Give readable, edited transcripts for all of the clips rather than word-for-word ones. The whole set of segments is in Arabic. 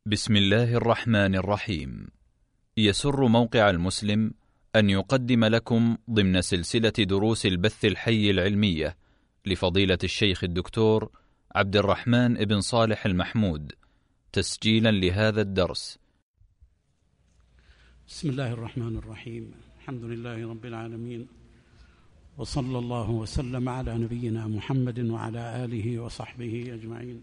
بسم الله الرحمن الرحيم. يسر موقع المسلم أن يقدم لكم ضمن سلسلة دروس البث الحي العلمية لفضيلة الشيخ الدكتور عبد الرحمن بن صالح المحمود تسجيلا لهذا الدرس. بسم الله الرحمن الرحيم. الحمد لله رب العالمين، وصلى الله وسلم على نبينا محمد وعلى آله وصحبه أجمعين.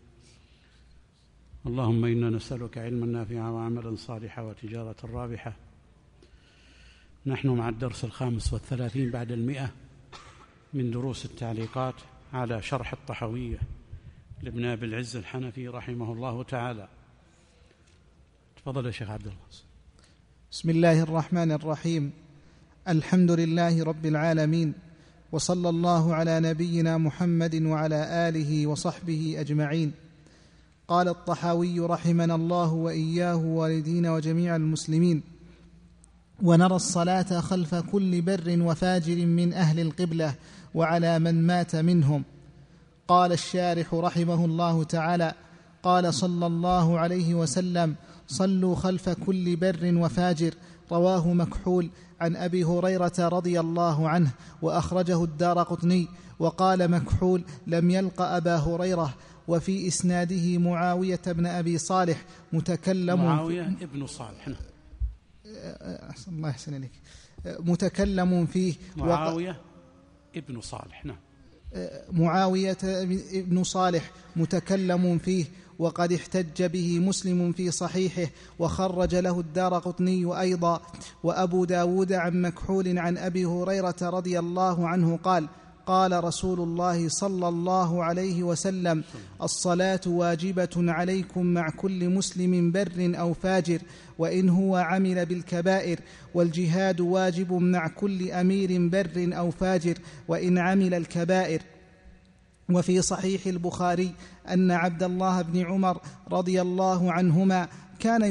اللهم إنا نسألك علما نافعا وعملا صالحا وتجارة رابحة. نحن مع الدرس 35 بعد 100 من دروس التعليقات على شرح الطحاوية لابن أبي العز الحنفي رحمه الله تعالى. تفضل يا شيخ عبد الله. بسم الله الرحمن الرحيم. الحمد لله رب العالمين، وصلى الله على نبينا محمد وعلى آله وصحبه أجمعين. قال الطحاوي رحمنا الله وإياه والدينا وجميع المسلمين: ونرى الصلاة خلف كل بر وفاجر من أهل القبلة وعلى من مات منهم. قال الشارح رحمه الله تعالى: قال صلى الله عليه وسلم: صلوا خلف كل بر وفاجر. رواه مكحول عن أبي هريرة رضي الله عنه، وأخرجه الدارقطني. وقال مكحول: لم يلق أبا هريرة. وفي إسناده معاوية بن أبي صالح معاوية ابن صالح. الله يحسن إليك. متكلم فيه معاوية ابن صالح. معاوية ابن صالح متكلم فيه، وقد احتج به مسلم في صحيحه، وخرج له الدارقطني أيضا، وأبو داود عن مكحول عن أبي هريرة رضي الله عنه قال: قال رسول الله صلى الله عليه وسلم: الصلاة واجبة عليكم مع كل مسلم بر أو فاجر، وإن هو عمل بالكبائر، والجهاد واجب مع كل أمير بر أو فاجر وإن عمل الكبائر. وفي صحيح البخاري أن عبد الله بن عمر رضي الله عنهما كان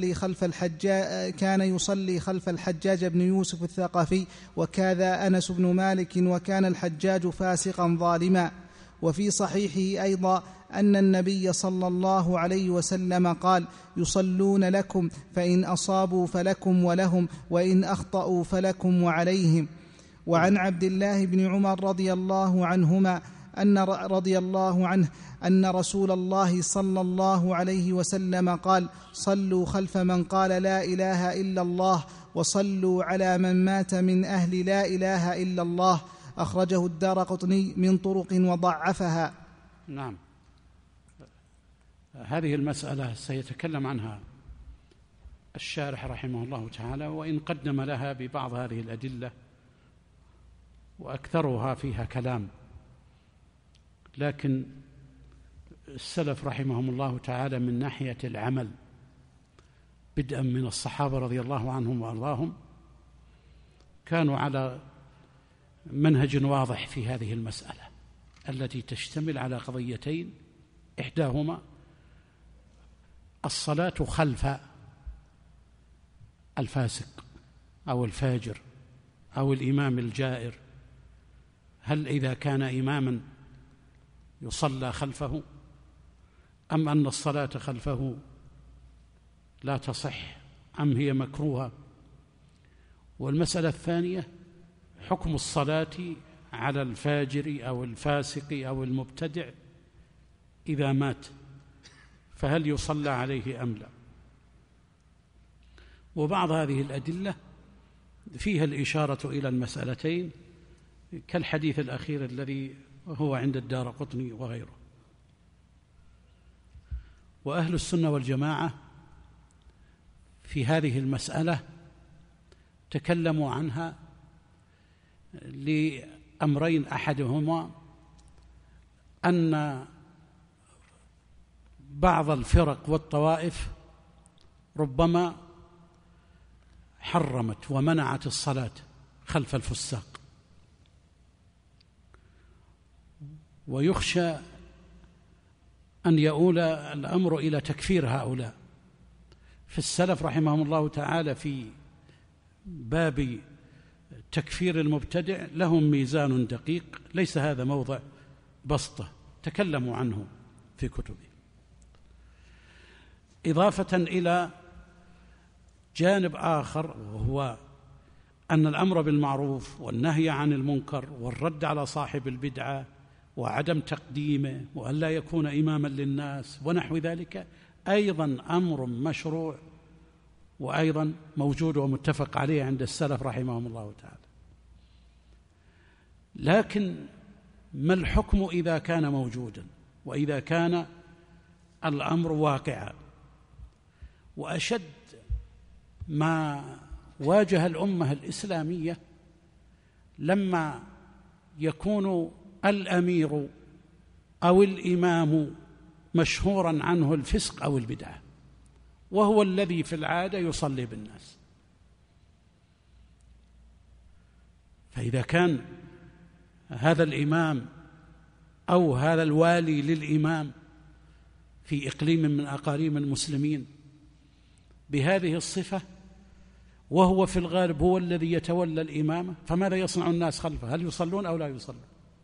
يصلي خلف الحجاج بن يوسف الثقفي، وكذا أنس بن مالك، وكان الحجاج فاسقا ظالما. وفي صحيحه أيضا أن النبي صلى الله عليه وسلم قال: يصلون لكم، فإن أصابوا فلكم ولهم، وإن أخطأوا فلكم وعليهم. وعن عبد الله بن عمر رضي الله عنهما أن رسول الله صلى الله عليه وسلم قال: صلوا خلف من قال لا إله إلا الله، وصلوا على من مات من أهل لا إله إلا الله. أخرجه الدارقطني من طرق وضعفها. نعم، هذه المسألة سيتكلم عنها الشارح رحمه الله تعالى، وإن قدم لها ببعض هذه الأدلة وأكثرها فيها كلام، لكن السلف رحمهم الله تعالى من ناحية العمل بدءا من الصحابة رضي الله عنهم وأرضاهم كانوا على منهج واضح في هذه المسألة التي تشتمل على قضيتين: إحداهما الصلاة خلف الفاسق أو الفاجر أو الإمام الجائر. هل إذا كان إماما يصلى خلفه، أم أن الصلاة خلفه لا تصح، أم هي مكروهة؟ والمسألة الثانية حكم الصلاة على الفاجر أو الفاسق أو المبتدع إذا مات، فهل يصلى عليه أم لا؟ وبعض هذه الأدلة فيها الإشارة إلى المسألتين، كالحديث الأخير الذي هو عند الدارقطني وغيره. وأهل السنة والجماعة في هذه المسألة تكلموا عنها لأمرين: أحدهما أن بعض الفرق والطوائف ربما حرمت ومنعت الصلاة خلف الفساق، ويخشى أن يؤول الأمر إلى تكفير هؤلاء. فالسلف رحمهم الله تعالى في باب تكفير المبتدع لهم ميزان دقيق، ليس هذا موضع بسطة، تكلموا عنه في كتبهم. إضافة إلى جانب آخر، وهو أن الأمر بالمعروف والنهي عن المنكر والرد على صاحب البدعة وعدم تقديمه وأن لا يكون إماما للناس ونحو ذلك أيضا أمر مشروع وأيضا موجود ومتفق عليه عند السلف رحمهم الله تعالى. لكن ما الحكم إذا كان موجودا وإذا كان الأمر واقعا؟ وأشد ما واجه الأمة الإسلامية لما يكون الأمير أو الإمام مشهورا عنه الفسق أو البدعة، وهو الذي في العادة يصلي بالناس. فإذا كان هذا الإمام أو هذا الوالي للإمام في إقليم من أقاليم المسلمين بهذه الصفة، وهو في الغالب هو الذي يتولى الإمامة، فماذا يصنع الناس خلفه؟ هل يصلون أو لا يصلون؟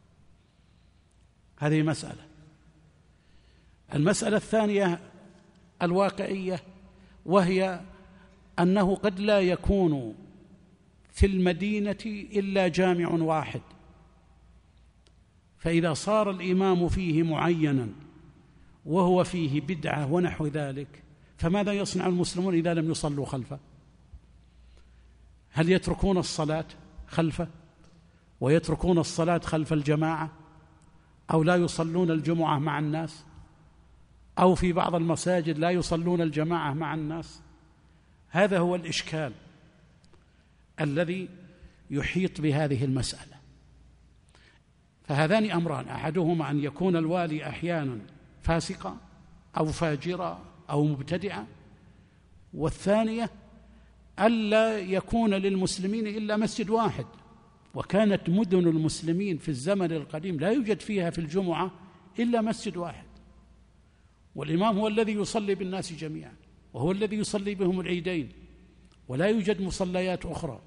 هذه مسألة. المسألة الثانية الواقعية، وهي أنه قد لا يكون في المدينة إلا جامع واحد، فإذا صار الإمام فيه معينا وهو فيه بدعة ونحو ذلك، فماذا يصنع المسلمون إذا لم يصلوا خلفه؟ هل يتركون الصلاة خلفه ويتركون الصلاة خلف الجماعة، أو لا يصلون الجمعة مع الناس، أو في بعض المساجد لا يصلون الجماعة مع الناس؟ هذا هو الإشكال الذي يحيط بهذه المسألة. فهذان أمران، أحدهما أن يكون الوالي أحيانا فاسقا أو فاجرا أو مبتدعا، والثانية ألا يكون للمسلمين إلا مسجد واحد. وكانت مدن المسلمين في الزمن القديم لا يوجد فيها في الجمعة إلا مسجد واحد، والإمام هو الذي يصلي بالناس جميعا، وهو الذي يصلي بهم العيدين، ولا يوجد مصليات أخرى.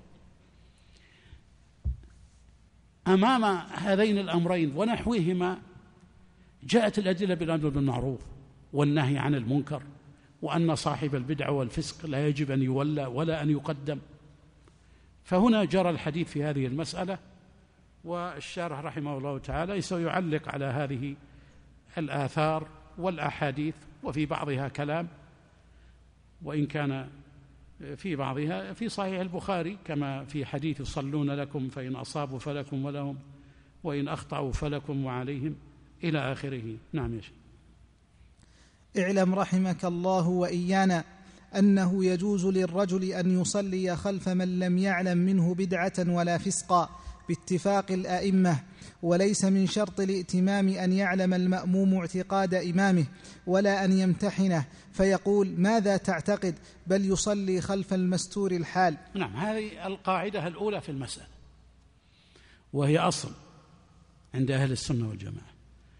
أمام هذين الأمرين ونحوهما جاءت الأدلة بالأمر بالمعروف والنهي عن المنكر، وأن صاحب البدع والفسق لا يجب أن يولى ولا أن يقدم. فهنا جرى الحديث في هذه المسألة، والشارح رحمه الله تعالى سيعلق على هذه الآثار والأحاديث، وفي بعضها كلام، وإن كان في بعضها في صحيح البخاري، كما في حديث يصلون لكم فإن أصابوا فلكم ولهم وإن أخطأوا فلكم وعليهم إلى آخره. نعم يا شيخ. اعلم رحمك الله وإيانا أنه يجوز للرجل أن يصلي خلف من لم يعلم منه بدعة ولا فسقا باتفاق الأئمة، وليس من شرط الائتمام أن يعلم المأموم اعتقاد إمامه ولا أن يمتحنه فيقول ماذا تعتقد، بل يصلي خلف المستور الحال. نعم، هذه القاعدة الأولى في المسألة، وهي أصل عند أهل السنة والجماعة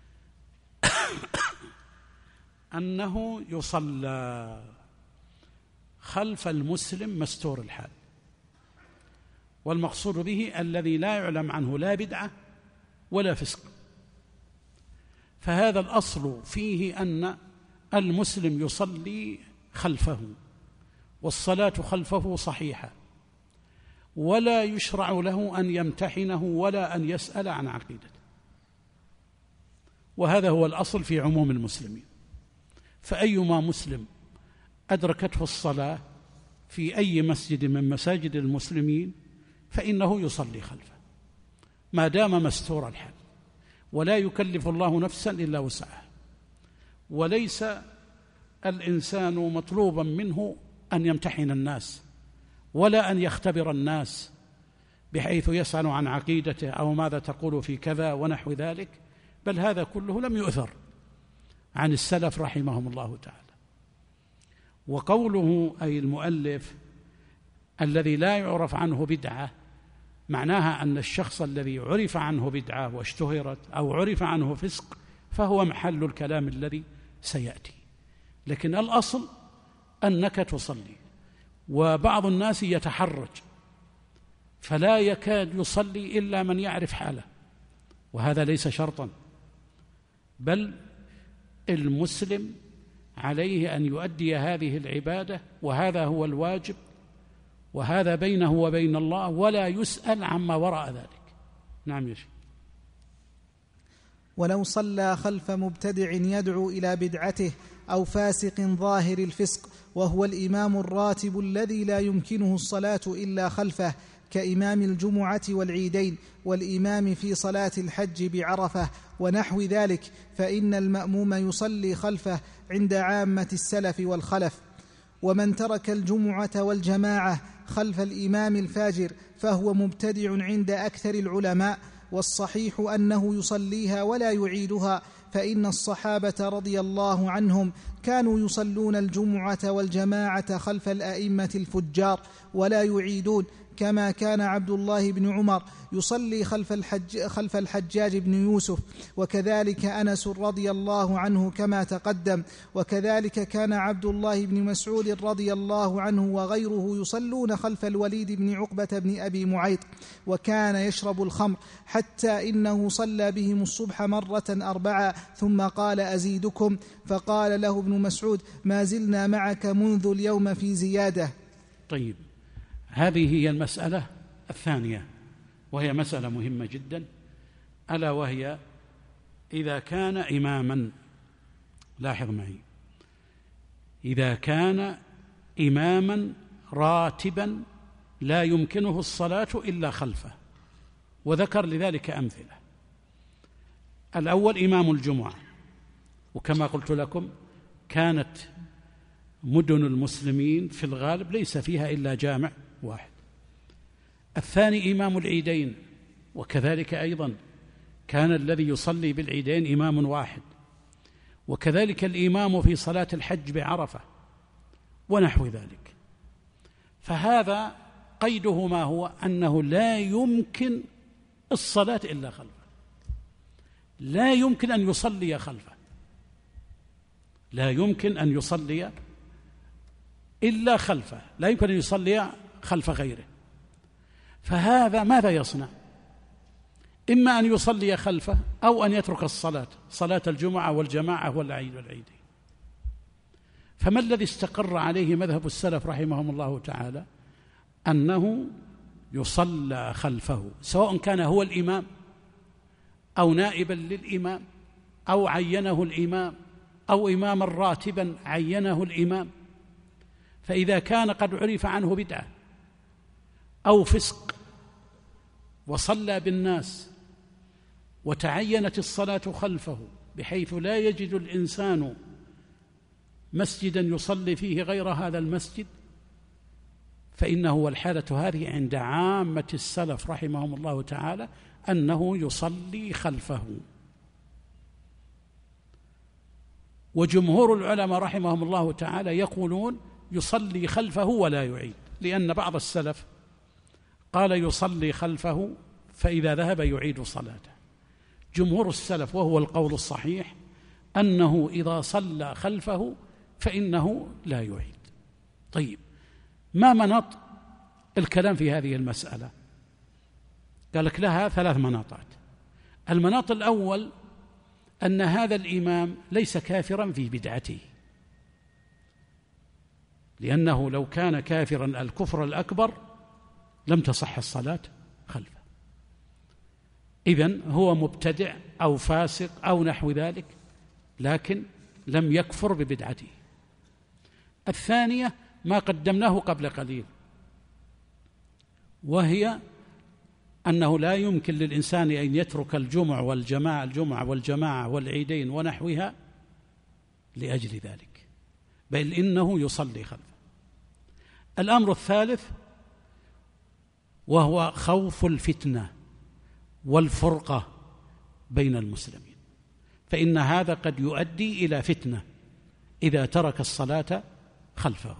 أنه يصلى خلف المسلم مستور الحال، والمقصود به الذي لا يعلم عنه لا بدعة ولا فسق. فهذا الأصل فيه أن المسلم يصلي خلفه، والصلاة خلفه صحيحة، ولا يشرع له أن يمتحنه ولا أن يسأل عن عقيدته. وهذا هو الأصل في عموم المسلمين. فأيما مسلم أدركته الصلاة في أي مسجد من مساجد المسلمين فإنه يصلي خلفه ما دام مستور الحال، ولا يكلف الله نفسا إلا وسعها، وليس الإنسان مطلوبا منه أن يمتحن الناس ولا أن يختبر الناس بحيث يسأل عن عقيدته أو ماذا تقول في كذا ونحو ذلك، بل هذا كله لم يؤثر عن السلف رحمهم الله تعالى. وقوله أي المؤلف الذي لا يعرف عنه بدعة، معناها أن الشخص الذي عرف عنه بدعة واشتهرت أو عرف عنه فسق فهو محل الكلام الذي سيأتي، لكن الأصل أنك تصلي. وبعض الناس يتحرج فلا يكاد يصلي إلا من يعرف حاله، وهذا ليس شرطا، بل المسلم عليه أن يؤدي هذه العبادة، وهذا هو الواجب، وهذا بينه وبين الله، ولا يسأل عما وراء ذلك. نعم يا شيخ. ولو صلى خلف مبتدع يدعو إلى بدعته أو فاسق ظاهر الفسق وهو الإمام الراتب الذي لا يمكنه الصلاة إلا خلفه، كإمام الجمعة والعيدين والإمام في صلاة الحج بعرفة ونحو ذلك، فإن المأموم يصلي خلفه عند عامة السلف والخلف. ومن ترك الجمعة والجماعة خلف الإمام الفاجر فهو مبتدع عند أكثر العلماء، والصحيح أنه يصليها ولا يعيدها، فإن الصحابة رضي الله عنهم كانوا يصلون الجمعة والجماعة خلف الأئمة الفجار ولا يعيدون، كما كان عبد الله بن عمر يصلي خلف الحجاج بن يوسف، وكذلك أنس رضي الله عنه كما تقدم، وكذلك كان عبد الله بن مسعود رضي الله عنه وغيره يصلون خلف الوليد بن عقبة بن أبي معيط، وكان يشرب الخمر حتى إنه صلى بهم الصبح مرة 4 ثم قال أزيدكم، فقال له ابن مسعود ما زلنا معك منذ اليوم في زيادة. طيب، هذه هي المسألة الثانية، وهي مسألة مهمة جدا، ألا وهي إذا كان إماما، لاحظ معي، إذا كان إماما راتبا لا يمكنه الصلاة إلا خلفه، وذكر لذلك أمثلة. الأول إمام الجمعة، وكما قلت لكم كانت مدن المسلمين في الغالب ليس فيها إلا جامع واحد. الثاني إمام العيدين، وكذلك أيضا كان الذي يصلي بالعيدين إمام واحد، وكذلك الإمام في صلاة الحج بعرفة ونحو ذلك. فهذا قيده ما هو؟ أنه لا يمكن الصلاة إلا خلفه، لا يمكن أن يصلي خلفه، لا يمكن أن يصلي إلا خلفه، لا يمكن أن يصلي خلف غيره. فهذا ماذا يصنع؟ إما أن يصلي خلفه أو أن يترك الصلاة، صلاة الجمعة والجماعة والعيد والعيدين. فما الذي استقر عليه مذهب السلف رحمهم الله تعالى؟ أنه يصلى خلفه، سواء كان هو الإمام أو نائبا للإمام أو عينه الإمام أو إماما راتبا عينه الإمام. فإذا كان قد عرف عنه بدعة أو فسق وصلى بالناس وتعينت الصلاة خلفه بحيث لا يجد الإنسان مسجدا يصلي فيه غير هذا المسجد، فإنه والحالة هذه عند عامة السلف رحمهم الله تعالى أنه يصلي خلفه. وجمهور العلماء رحمهم الله تعالى يقولون يصلي خلفه ولا يعيد، لأن بعض السلف قال يصلي خلفه فإذا ذهب يعيد صلاته. جمهور السلف وهو القول الصحيح أنه إذا صلى خلفه فإنه لا يعيد. طيب، ما مناط الكلام في هذه المسألة؟ قال لك لها 3 مناطات. المناط الأول أن هذا الإمام ليس كافرا في بدعته، لأنه لو كان كافرا الكفر الأكبر لم تصح الصلاة خلفه. إذن هو مبتدع أو فاسق أو نحو ذلك، لكن لم يكفر ببدعته. الثانية ما قدمناه قبل قليل، وهي أنه لا يمكن للإنسان أن يترك الجمعة والجماعة والعيدين ونحوها لأجل ذلك، بل إنه يصلي خلفه. الأمر الثالث وهو خوف الفتنة والفرقة بين المسلمين، فإن هذا قد يؤدي إلى فتنة إذا ترك الصلاة خلفه.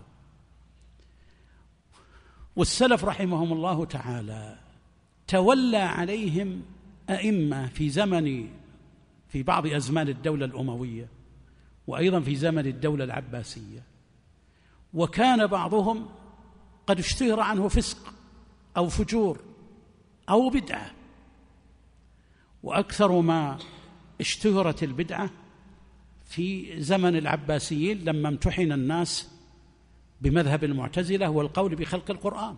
والسلف رحمهم الله تعالى تولى عليهم أئمة في بعض أزمان الدولة الأموية، وأيضا في زمن الدولة العباسية، وكان بعضهم قد اشتهر عنه فسق أو فجور أو بدعة، وأكثر ما اشتهرت البدعة في زمن العباسيين لما امتحن الناس بمذهب المعتزلة والقول بخلق القرآن،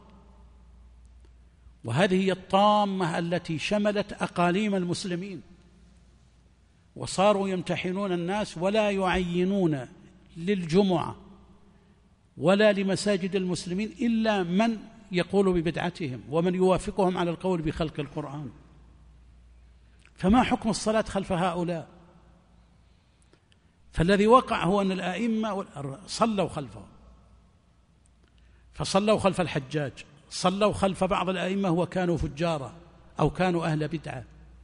وهذه هي الطامة التي شملت أقاليم المسلمين، وصاروا يمتحنون الناس ولا يعينون للجمعة ولا لمساجد المسلمين إلا من يقول ببدعتهم ومن يوافقهم على القول بخلق القرآن. فما حكم الصلاة خلف هؤلاء؟ فالذي وقع هو أن الأئمة صلوا خلفه، فصلوا خلف الحجاج، صلوا خلف بعض الأئمة وكانوا فجارا أو كانوا أهل بدعة،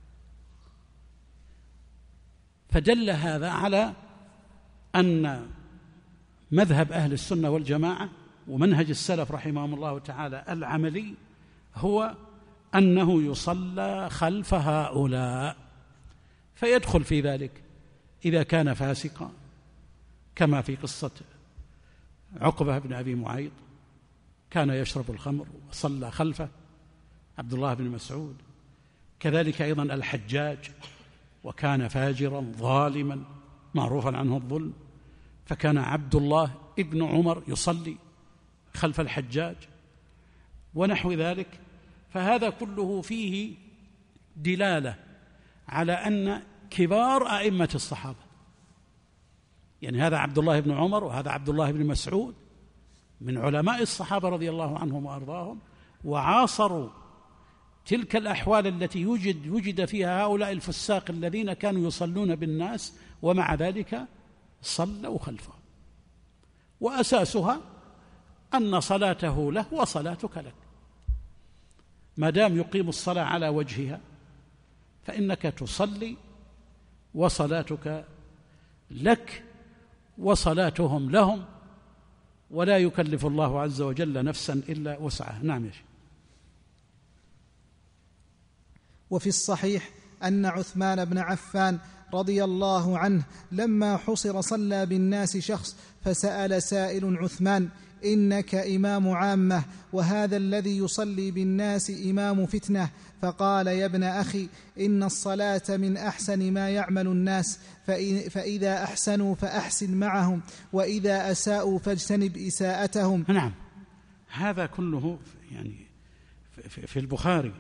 فدل هذا على أن مذهب أهل السنة والجماعة ومنهج السلف رحمهم الله تعالى العملي هو أنه يصلى خلف هؤلاء، فيدخل في ذلك إذا كان فاسقا كما في قصة عقبة بن أبي معيط، كان يشرب الخمر وصلى خلفه عبد الله بن مسعود، كذلك أيضا الحجاج وكان فاجرا ظالما معروفا عنه الظلم، فكان عبد الله ابن عمر يصلي خلف الحجاج ونحو ذلك. فهذا كله فيه دلالة على أن كبار أئمة الصحابة، يعني هذا عبد الله بن عمر وهذا عبد الله بن مسعود من علماء الصحابة رضي الله عنهم وأرضاهم، وعاصروا تلك الأحوال التي وجد فيها هؤلاء الفساق الذين كانوا يصلون بالناس ومع ذلك صلوا خلفه، وأساسها أن صلاته له وصلاتك لك، ما دام يقيم الصلاة على وجهها فإنك تصلي وصلاتك لك وصلاتهم لهم، ولا يكلف الله عز وجل نفسا إلا وسعها. نعم يا شيخ. وفي الصحيح أن عثمان بن عفان رضي الله عنه لما حصر صلى بالناس شخص، فسأل سائل عثمان: إنك إمام عامة وهذا الذي يصلي بالناس إمام فتنة، فقال: يا ابن أخي، إن الصلاة من أحسن ما يعمل الناس، فإذا أحسنوا فأحسن معهم، وإذا أساءوا فاجتنب إساءتهم. نعم، هذا كله يعني في البخاري،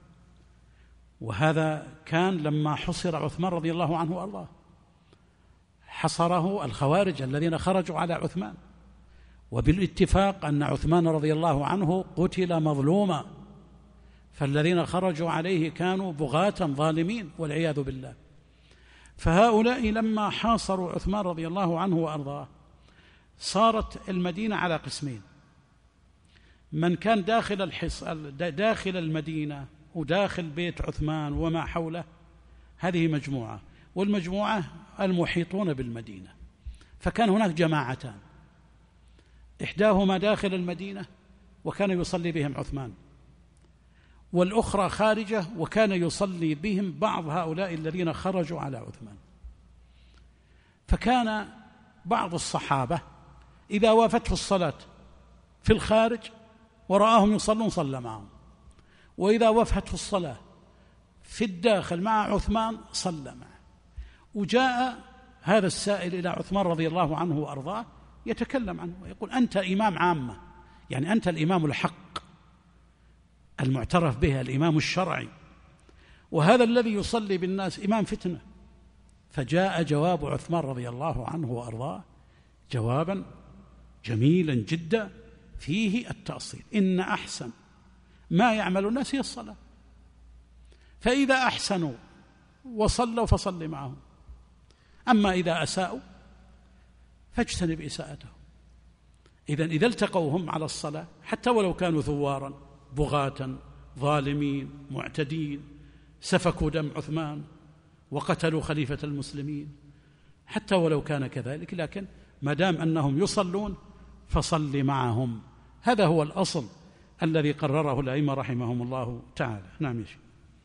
وهذا كان لما حصر عثمان رضي الله عنه وأرضاه، حصره الخوارج الذين خرجوا على عثمان، وبالاتفاق أن عثمان رضي الله عنه قتل مظلوما، فالذين خرجوا عليه كانوا بغاة ظالمين والعياذ بالله. فهؤلاء لما حاصروا عثمان رضي الله عنه وأرضاه صارت المدينة على قسمين: من كان داخل المدينة وداخل بيت عثمان وما حوله، هذه مجموعة، والمجموعة المحيطون بالمدينة. فكان هناك جماعتان، إحداهما داخل المدينة وكان يصلي بهم عثمان، والأخرى خارجة وكان يصلي بهم بعض هؤلاء الذين خرجوا على عثمان. فكان بعض الصحابة إذا وافته الصلاة في الخارج ورآهم يصلون صلى معهم، وإذا وافته الصلاة في الداخل مع عثمان صلى معه. وجاء هذا السائل إلى عثمان رضي الله عنه وأرضاه يتكلم عنه ويقول: أنت إمام عامة، يعني أنت الإمام الحق المعترف به، الإمام الشرعي، وهذا الذي يصلي بالناس إمام فتنة. فجاء جواب عثمان رضي الله عنه وأرضاه جوابا جميلا جدا فيه التأصيل: إن أحسن ما يعمل الناس هي الصلاة، فإذا أحسنوا وصلوا فصل معهم، أما إذا أساءوا فاجتنب إساءتهم. إذن إذا التقوا هم على الصلاة حتى ولو كانوا ثوارا بغاة ظالمين معتدين سفكوا دم عثمان وقتلوا خليفة المسلمين، حتى ولو كان كذلك، لكن ما دام أنهم يصلون فصل معهم. هذا هو الأصل الذي قرره الأئمة رحمهم الله تعالى. نعم يا شيخ.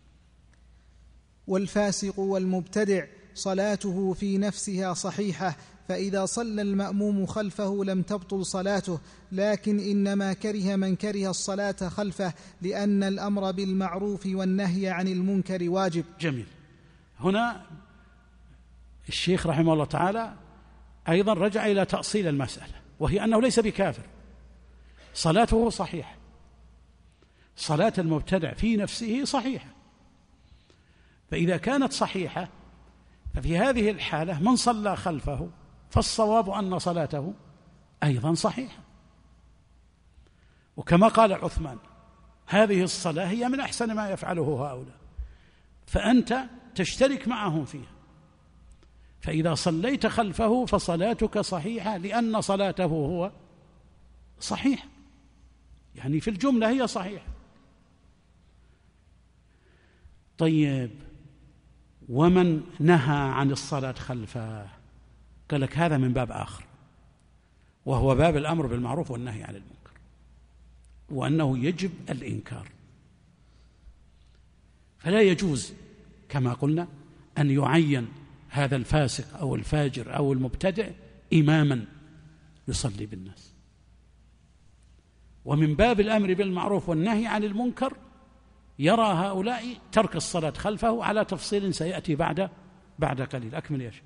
والفاسق والمبتدع صلاته في نفسها صحيحة، فإذا صلى المأموم خلفه لم تبطل صلاته، لكن إنما كره من كره الصلاة خلفه، لأن الأمر بالمعروف والنهي عن المنكر واجب. جميل. هنا الشيخ رحمه الله تعالى أيضا رجع إلى تأصيل المسألة، وهي أنه ليس بكافر، صلاته صحيحة، صلاة المبتدع في نفسه صحيحة. فإذا كانت صحيحة ففي هذه الحالة من صلى خلفه فالصواب أن صلاته أيضا صحيحة. وكما قال عثمان: هذه الصلاة هي من أحسن ما يفعله هؤلاء، فأنت تشترك معهم فيها، فإذا صليت خلفه فصلاتك صحيحة لأن صلاته هو صحيح، يعني في الجملة هي صحيحة. طيب، ومن نهى عن الصلاة خلفه؟ قال لك هذا من باب آخر، وهو باب الأمر بالمعروف والنهي عن المنكر، وأنه يجب الإنكار. فلا يجوز كما قلنا أن يعين هذا الفاسق أو الفاجر أو المبتدع إماما يصلي بالناس. ومن باب الأمر بالمعروف والنهي عن المنكر يرى هؤلاء ترك الصلاة خلفه على تفصيل سيأتي بعد قليل. أكمل يا شيخ.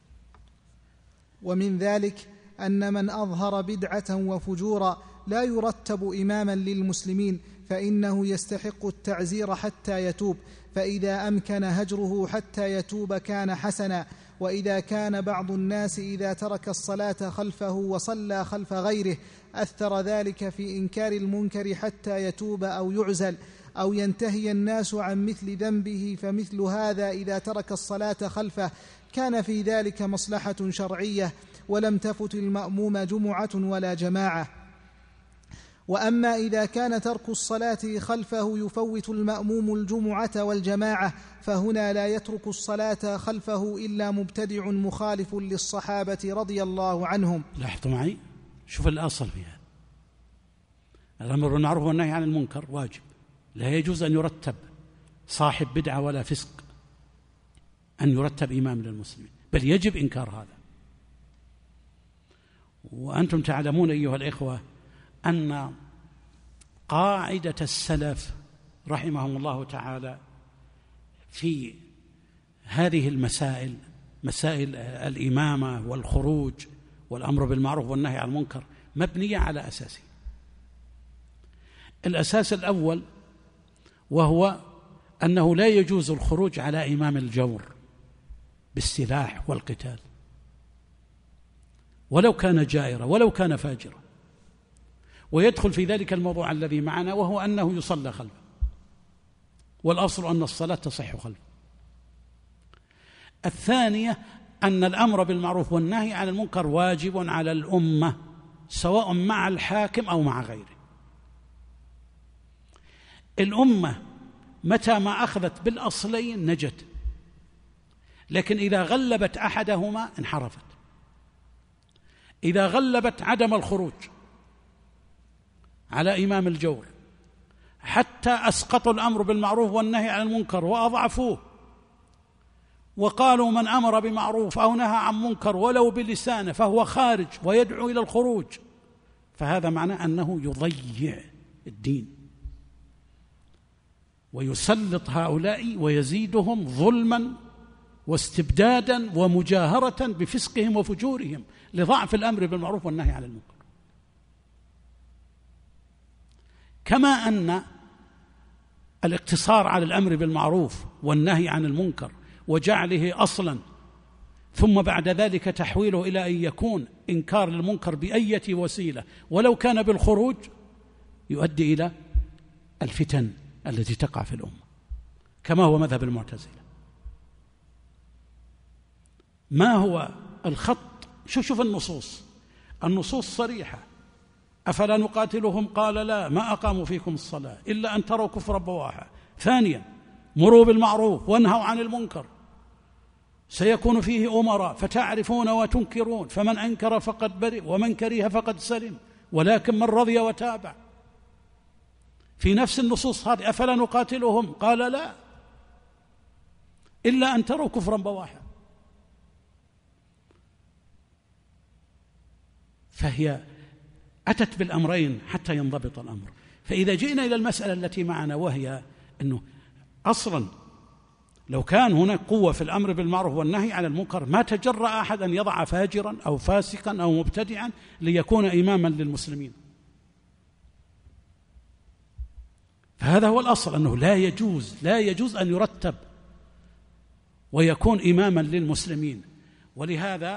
ومن ذلك أن من أظهر بدعة وفجورا لا يرتب إماما للمسلمين، فإنه يستحق التعزير حتى يتوب، فإذا أمكن هجره حتى يتوب كان حسنا. وإذا كان بعض الناس إذا ترك الصلاة خلفه وصلى خلف غيره أثر ذلك في إنكار المنكر حتى يتوب أو يعزل أو ينتهي الناس عن مثل ذنبه، فمثل هذا إذا ترك الصلاة خلفه كان في ذلك مصلحة شرعية ولم تفت المأموم جمعة ولا جماعة. وأما إذا كان ترك الصلاة خلفه يفوت المأموم الجمعة والجماعة فهنا لا يترك الصلاة خلفه إلا مبتدع مخالف للصحابة رضي الله عنهم. لاحظوا معي، شوف الأصل فيها، الأمر بالمعروف والنهي عن المنكر واجب، لا يجوز أن يرتب صاحب بدعة ولا فسق أن يرتب إمام للمسلمين، بل يجب إنكار هذا. وأنتم تعلمون أيها الإخوة أن قاعدة السلف رحمهم الله تعالى في هذه المسائل، مسائل الإمامة والخروج والأمر بالمعروف والنهي عن المنكر، مبنية على أساسين. الأساس الأول وهو أنه لا يجوز الخروج على إمام الجور بالسلاح والقتال، ولو كان جائرا ولو كان فاجرا. ويدخل في ذلك الموضوع الذي معنا، وهو أنه يصلى خلفه، والأصل أن الصلاة تصح خلفه. الثانية أن الأمر بالمعروف والنهي عن المنكر واجب على الأمة سواء مع الحاكم أو مع غيره. الأمة متى ما أخذت بالأصلين نجت، لكن إذا غلبت أحدهما انحرفت. إذا غلبت عدم الخروج على إمام الجور حتى أسقطوا الأمر بالمعروف والنهي عن المنكر وأضعفوه، وقالوا من أمر بمعروف أو نهى عن منكر ولو بلسانه فهو خارج ويدعو إلى الخروج، فهذا معناه أنه يضيع الدين ويسلط هؤلاء ويزيدهم ظلما واستبدادا ومجاهرة بفسقهم وفجورهم لضعف الأمر بالمعروف والنهي عن المنكر. كما أن الاقتصار على الأمر بالمعروف والنهي عن المنكر وجعله أصلا ثم بعد ذلك تحويله إلى أن يكون إنكار للمنكر بأية وسيلة ولو كان بالخروج يؤدي إلى الفتن التي تقع في الأمة، كما هو مذهب المعتزلة. ما هو الخط؟ شوف النصوص صريحة: أفلا نقاتلهم؟ قال لا، ما أقاموا فيكم الصلاة إلا أن تروا كفرا بواحا. ثانيا: مروا بالمعروف وانهوا عن المنكر، سيكون فيه أمراء فتعرفون وتنكرون، فمن أنكر فقد برئ ومن كره فقد سلم، ولكن من رضي وتابع. في نفس النصوص هذه: أفلا نقاتلهم؟ قال لا، إلا أن تروا كفرا بواحا. فهي أتت بالأمرين حتى ينضبط الأمر. فإذا جئنا إلى المسألة التي معنا، وهي أنه أصلا لو كان هناك قوة في الأمر بالمعروف والنهي عن المنكر ما تجرأ أحد أن يضع فاجرا أو فاسقا أو مبتدعا ليكون إماما للمسلمين. فهذا هو الأصل، أنه لا يجوز أن يرتب ويكون إماما للمسلمين. ولهذا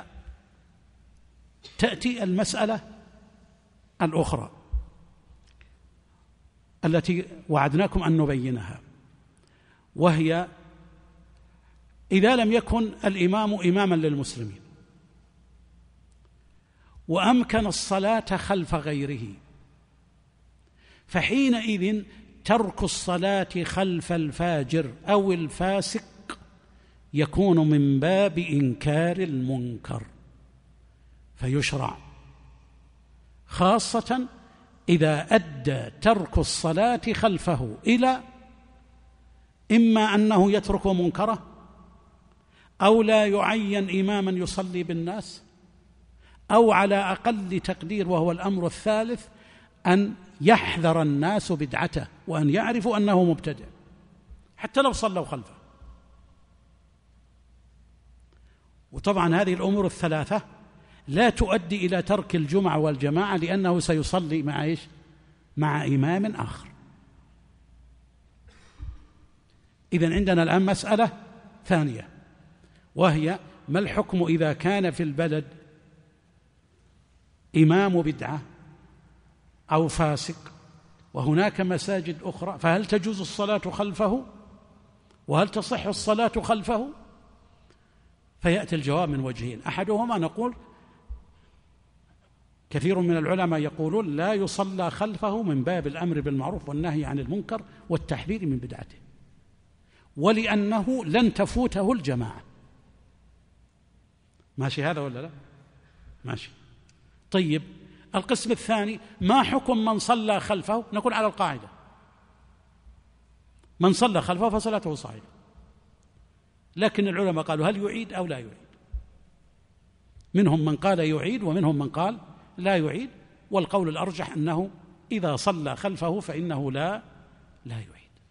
تأتي المسألة الأخرى التي وعدناكم أن نبينها، وهي إذا لم يكن الإمام إماما للمسلمين وأمكن الصلاة خلف غيره، فحينئذ ترك الصلاة خلف الفاجر أو الفاسق يكون من باب إنكار المنكر، فيشرع، خاصة إذا أدى ترك الصلاة خلفه إلى إما أنه يترك منكره أو لا يعين إماما يصلي بالناس، أو على أقل تقدير وهو الأمر الثالث أن يحذر الناس بدعته وأن يعرفوا أنه مبتدع حتى لو صلوا خلفه. وطبعا هذه الأمور الثلاثة لا تؤدي إلى ترك الجمعة والجماعة، لأنه سيصلي مع إمام آخر. إذن عندنا الآن مسألة ثانية، وهي ما الحكم إذا كان في البلد إمام بدعة أو فاسق وهناك مساجد أخرى، فهل تجوز الصلاة خلفه؟ وهل تصح الصلاة خلفه؟ فيأتي الجواب من وجهين، أحدهما نقول كثير من العلماء يقولون لا يصلى خلفه من باب الأمر بالمعروف والنهي عن المنكر والتحذير من بدعته، ولأنه لن تفوته الجماعة. ماشي هذا ولا لا؟ ماشي. طيب القسم الثاني، ما حكم من صلى خلفه؟ نقول على القاعدة من صلى خلفه فصلاته صحيحة، لكن العلماء قالوا هل يعيد أو لا يعيد؟ منهم من قال يعيد ومنهم من قال لا يعيد، والقول الأرجح أنه إذا صلى خلفه فإنه لا يعيد.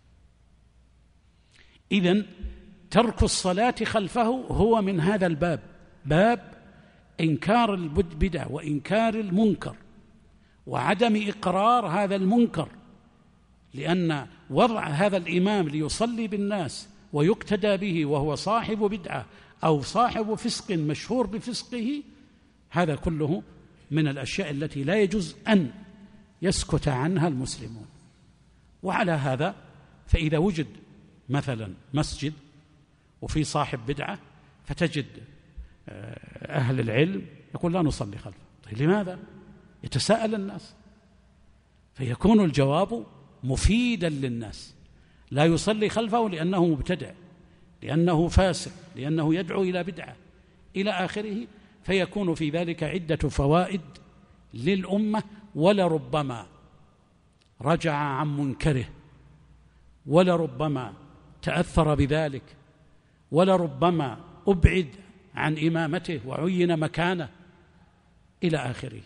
إذن ترك الصلاة خلفه هو من هذا الباب، باب إنكار البدع وإنكار المنكر وعدم إقرار هذا المنكر، لأن وضع هذا الإمام ليصلي بالناس ويقتدى به وهو صاحب بدعة أو صاحب فسق مشهور بفسقه، هذا كله من الأشياء التي لا يجوز أن يسكت عنها المسلمون. وعلى هذا فإذا وجد مثلا مسجد وفي صاحب بدعة فتجد أهل العلم يقول لا نصلي خلفه، طيب لماذا؟ يتساءل الناس، فيكون الجواب مفيدا للناس، لا يصلي خلفه لأنه مبتدع، لأنه فاسق، لأنه يدعو إلى بدعة إلى آخره، فيكون في ذلك عدة فوائد للأمة، ولربما رجع عن منكره، ولربما تأثر بذلك، ولربما أبعد عن إمامته وعين مكانه إلى آخره.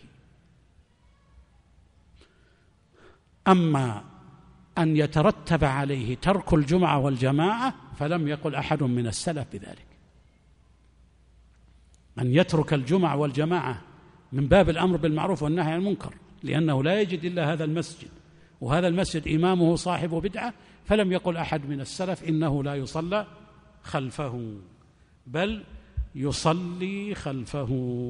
أما أن يترتب عليه ترك الجمعة والجماعة فلم يقل أحد من السلف بذلك. أن يترك الجمعة والجماعة من باب الأمر بالمعروف والنهي عن المنكر لأنه لا يجد إلا هذا المسجد، وهذا المسجد إمامه صاحب بدعة، فلم يقل أحد من السلف إنه لا يصلى خلفه، بل يصلي خلفه.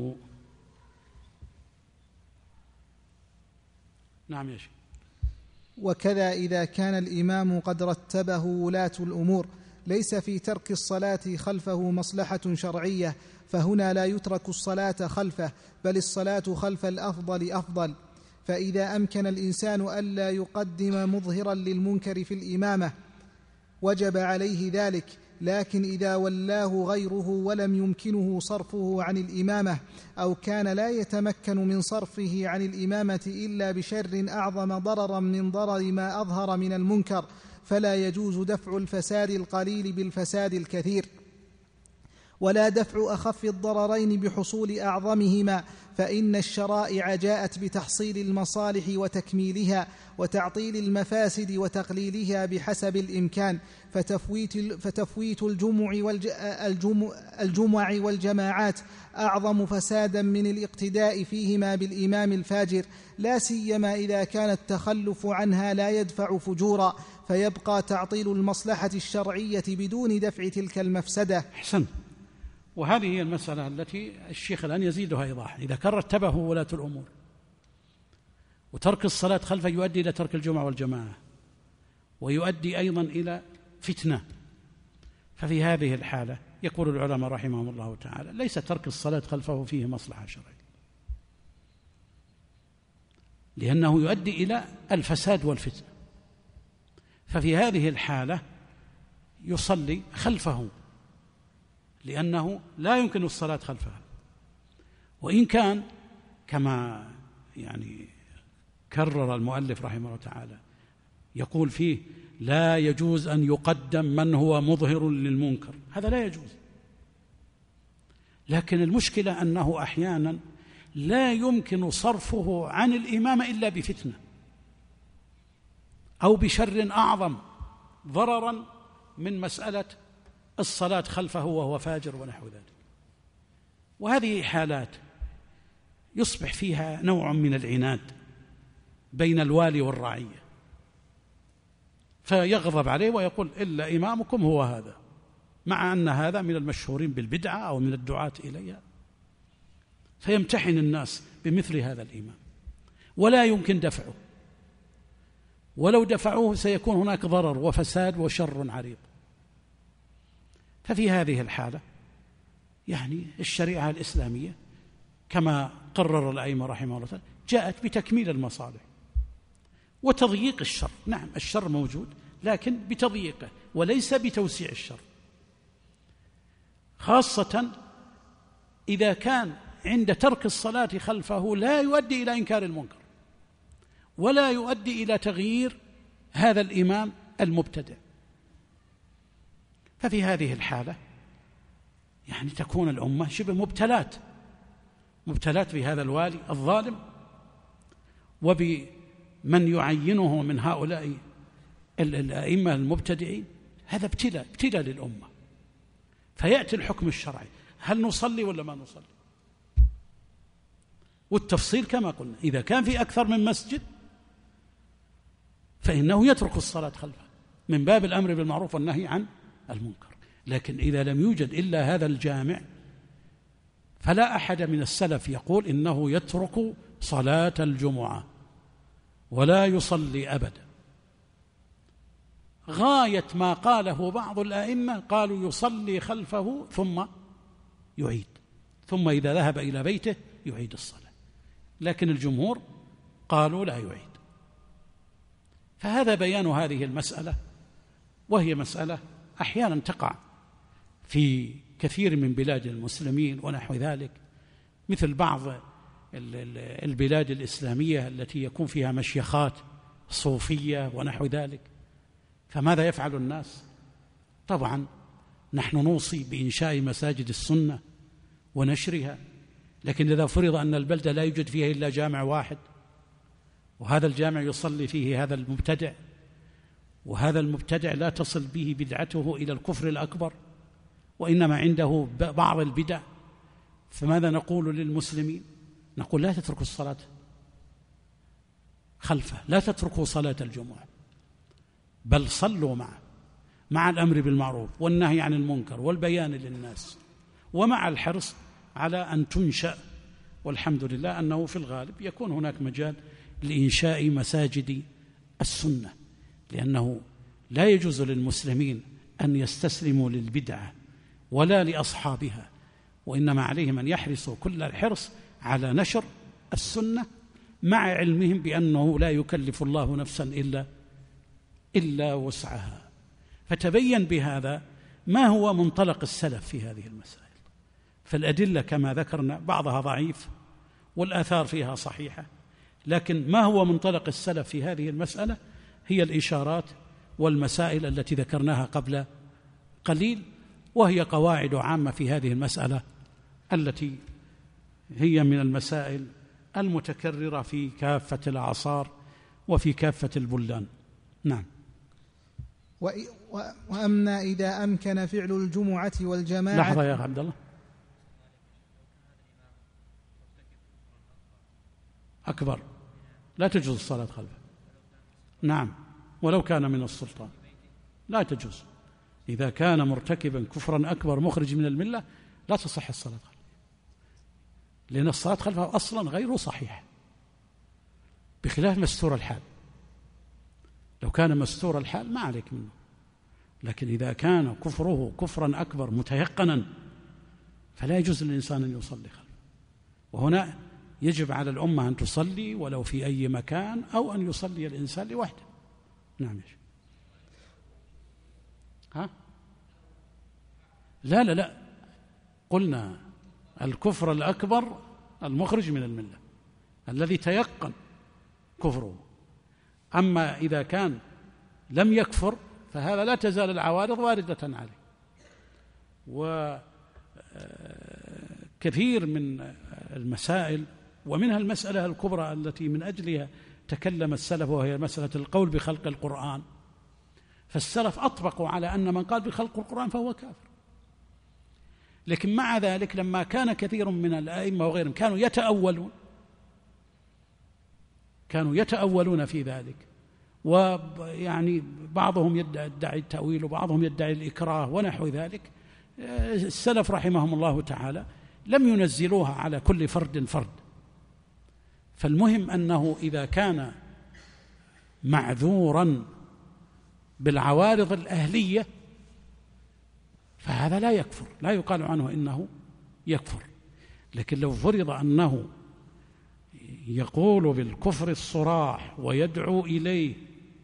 نعم يا شيخ. وكذا إذا كان الإمام قد رتبه ولاة الأمور ليس في ترك الصلاة خلفه مصلحة شرعية، فهنا لا يترك الصلاة خلفه، بل الصلاة خلف الأفضل أفضل. فإذا أمكن الإنسان ألا يقدم مظهرا للمنكر في الإمامة وجب عليه ذلك، لكن إذا ولاه غيره ولم يمكنه صرفه عن الإمامة، أو كان لا يتمكن من صرفه عن الإمامة إلا بشر أعظم ضررا من ضرر ما أظهر من المنكر، فلا يجوز دفع الفساد القليل بالفساد الكثير. ولا دفع أخف الضررين بحصول أعظمهما، فإن الشرائع جاءت بتحصيل المصالح وتكميلها وتعطيل المفاسد وتقليلها بحسب الإمكان، فتفويت الجمع والجماعات أعظم فسادا من الاقتداء فيهما بالإمام الفاجر، لا سيما إذا كان التخلف عنها لا يدفع فجورا، فيبقى تعطيل المصلحة الشرعية بدون دفع تلك المفسدة. أحسن. وهذه هي المسألة التي الشيخ الآن يزيدها إيضاحا. إذا كان رتبه ولاة الأمور وترك الصلاة خلفه يؤدي إلى ترك الجمعة والجماعة ويؤدي أيضا إلى فتنة، ففي هذه الحالة يقول العلماء رحمهم الله تعالى ليس ترك الصلاة خلفه فيه مصلحة شرعية، لأنه يؤدي إلى الفساد والفتنة، ففي هذه الحالة يصلي خلفه لأنه لا يمكن الصلاة خلفها. وإن كان كما كرر المؤلف رحمه الله تعالى يقول فيه لا يجوز أن يقدم من هو مظهر للمنكر، هذا لا يجوز، لكن المشكلة أنه أحيانا لا يمكن صرفه عن الإمامة إلا بفتنة أو بشر أعظم ضررا من مسألة الصلاة خلفه وهو فاجر ونحو ذلك. وهذه حالات يصبح فيها نوع من العناد بين الوالي والرعية، فيغضب عليه ويقول إلا إمامكم هو هذا، مع أن هذا من المشهورين بالبدعة أو من الدعاة إليها، فيمتحن الناس بمثل هذا الإمام ولا يمكن دفعه، ولو دفعوه سيكون هناك ضرر وفساد وشر عريض. ففي هذه الحالة الشريعة الإسلامية كما قرر الأئمة رحمه الله تعالى جاءت بتكميل المصالح وتضييق الشر. نعم الشر موجود لكن بتضييقه وليس بتوسيع الشر، خاصة إذا كان عند ترك الصلاة خلفه لا يؤدي إلى إنكار المنكر ولا يؤدي إلى تغيير هذا الإمام المبتدع. ففي هذه الحالة تكون الأمة شبه مبتلات بهذا الوالي الظالم وبمن يعينه من هؤلاء الأئمة المبتدعين. هذا ابتلاء للأمة، فيأتي الحكم الشرعي هل نصلي ولا ما نصلي، والتفصيل كما قلنا إذا كان في أكثر من مسجد فإنه يترك الصلاة خلفه من باب الأمر بالمعروف والنهي عن المنكر. لكن إذا لم يوجد إلا هذا الجامع فلا أحد من السلف يقول إنه يترك صلاة الجمعة ولا يصلي أبدا. غاية ما قاله بعض الأئمة قالوا يصلي خلفه ثم يعيد، ثم إذا ذهب إلى بيته يعيد الصلاة، لكن الجمهور قالوا لا يعيد. فهذا بيان هذه المسألة، وهي مسألة أحيانا تقع في كثير من بلاد المسلمين ونحو ذلك، مثل بعض البلاد الإسلامية التي يكون فيها مشيخات صوفية ونحو ذلك. فماذا يفعل الناس؟ طبعا نحن نوصي بإنشاء مساجد السنة ونشرها، لكن إذا فرض أن البلدة لا يوجد فيها إلا جامع واحد وهذا الجامع يصلي فيه هذا المبتدع، وهذا المبتدع لا تصل به بدعته إلى الكفر الأكبر وإنما عنده بعض البدع، فماذا نقول للمسلمين؟ نقول لا تتركوا الصلاة خلفه، لا تتركوا صلاة الجمعة، بل صلوا معه مع الأمر بالمعروف والنهي عن المنكر والبيان للناس، ومع الحرص على أن تنشأ. والحمد لله أنه في الغالب يكون هناك مجال لإنشاء مساجد السنة، لأنه لا يجوز للمسلمين أن يستسلموا للبدعة ولا لأصحابها، وإنما عليهم أن يحرصوا كل الحرص على نشر السنة مع علمهم بأنه لا يكلف الله نفسا إلا وسعها. فتبين بهذا ما هو منطلق السلف في هذه المسائل. فالأدلة كما ذكرنا بعضها ضعيف والآثار فيها صحيحة، لكن ما هو منطلق السلف في هذه المسألة هي الإشارات والمسائل التي ذكرناها قبل قليل، وهي قواعد عامة في هذه المسألة التي هي من المسائل المتكررة في كافة الأعصار وفي كافة البلدان. نعم. وأما إذا أمكن فعل الجمعة والجماعة. لحظة يا عبد الله. أكبر لا تجوز الصلاة خلفه. نعم، ولو كان من السلطان لا تجوز. إذا كان مرتكبا كفرا أكبر مخرج من الملة لا تصح الصلاة خلفه، لأن الصلاة خلفه أصلا غير صحيح، بخلاف مستور الحال. لو كان مستور الحال ما عليك منه، لكن إذا كان كفره كفرا أكبر متيقنا فلا يجوز للإنسان أن يصلي خلفه. وهنا يجب على الأمة أن تصلي ولو في أي مكان، أو أن يصلي الإنسان لوحده. نعم. ها؟ لا قلنا الكفر الأكبر المخرج من الملة الذي تيقن كفره. أما إذا كان لم يكفر فهذا لا تزال العوارض واردة عليه. وكثير من المسائل، ومنها المسألة الكبرى التي من أجلها تكلم السلف، وهي مسألة القول بخلق القرآن. فالسلف أطبقوا على أن من قال بخلق القرآن فهو كافر، لكن مع ذلك لما كان كثير من الأئمة وغيرهم كانوا يتأولون في ذلك، ويعني بعضهم يدعي التأويل وبعضهم يدعي الإكراه ونحو ذلك. السلف رحمهم الله تعالى لم ينزلوها على كل فرد فرد. فالمهم أنه إذا كان معذورا بالعوارض الأهلية فهذا لا يكفر، لا يقال عنه إنه يكفر. لكن لو فرض أنه يقول بالكفر الصراح ويدعو إليه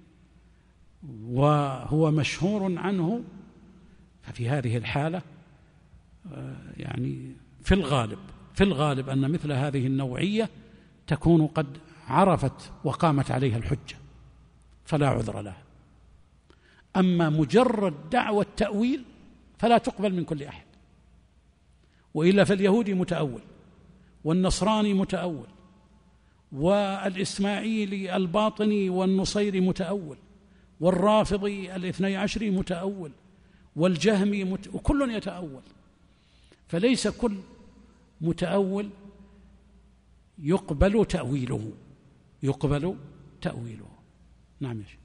وهو مشهور عنه، ففي هذه الحالة يعني في الغالب أن مثل هذه النوعية تكون قد عرفت وقامت عليها الحجة فلا عذر لها. أما مجرد دعوة التأويل فلا تقبل من كل أحد، وإلا فاليهودي متأول، والنصراني متأول، والإسماعيلي الباطني والنصيري متأول، والرافضي الاثني عشري متأول، والجهمي وكل يتأول. فليس كل متأول يقبل تأويله. نعم يا شيخ.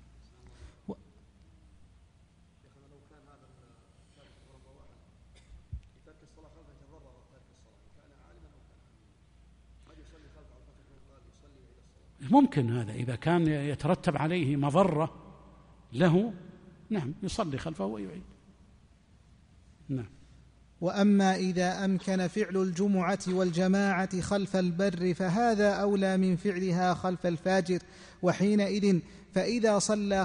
ممكن هذا إذا كان يترتب عليه مضرة له، نعم يصلي خلفه ويعيد. نعم. وأما إذا أمكن فعل الجمعة والجماعة خلف البر فهذا أولى من فعلها خلف الفاجر، وحينئذ فإذا صلى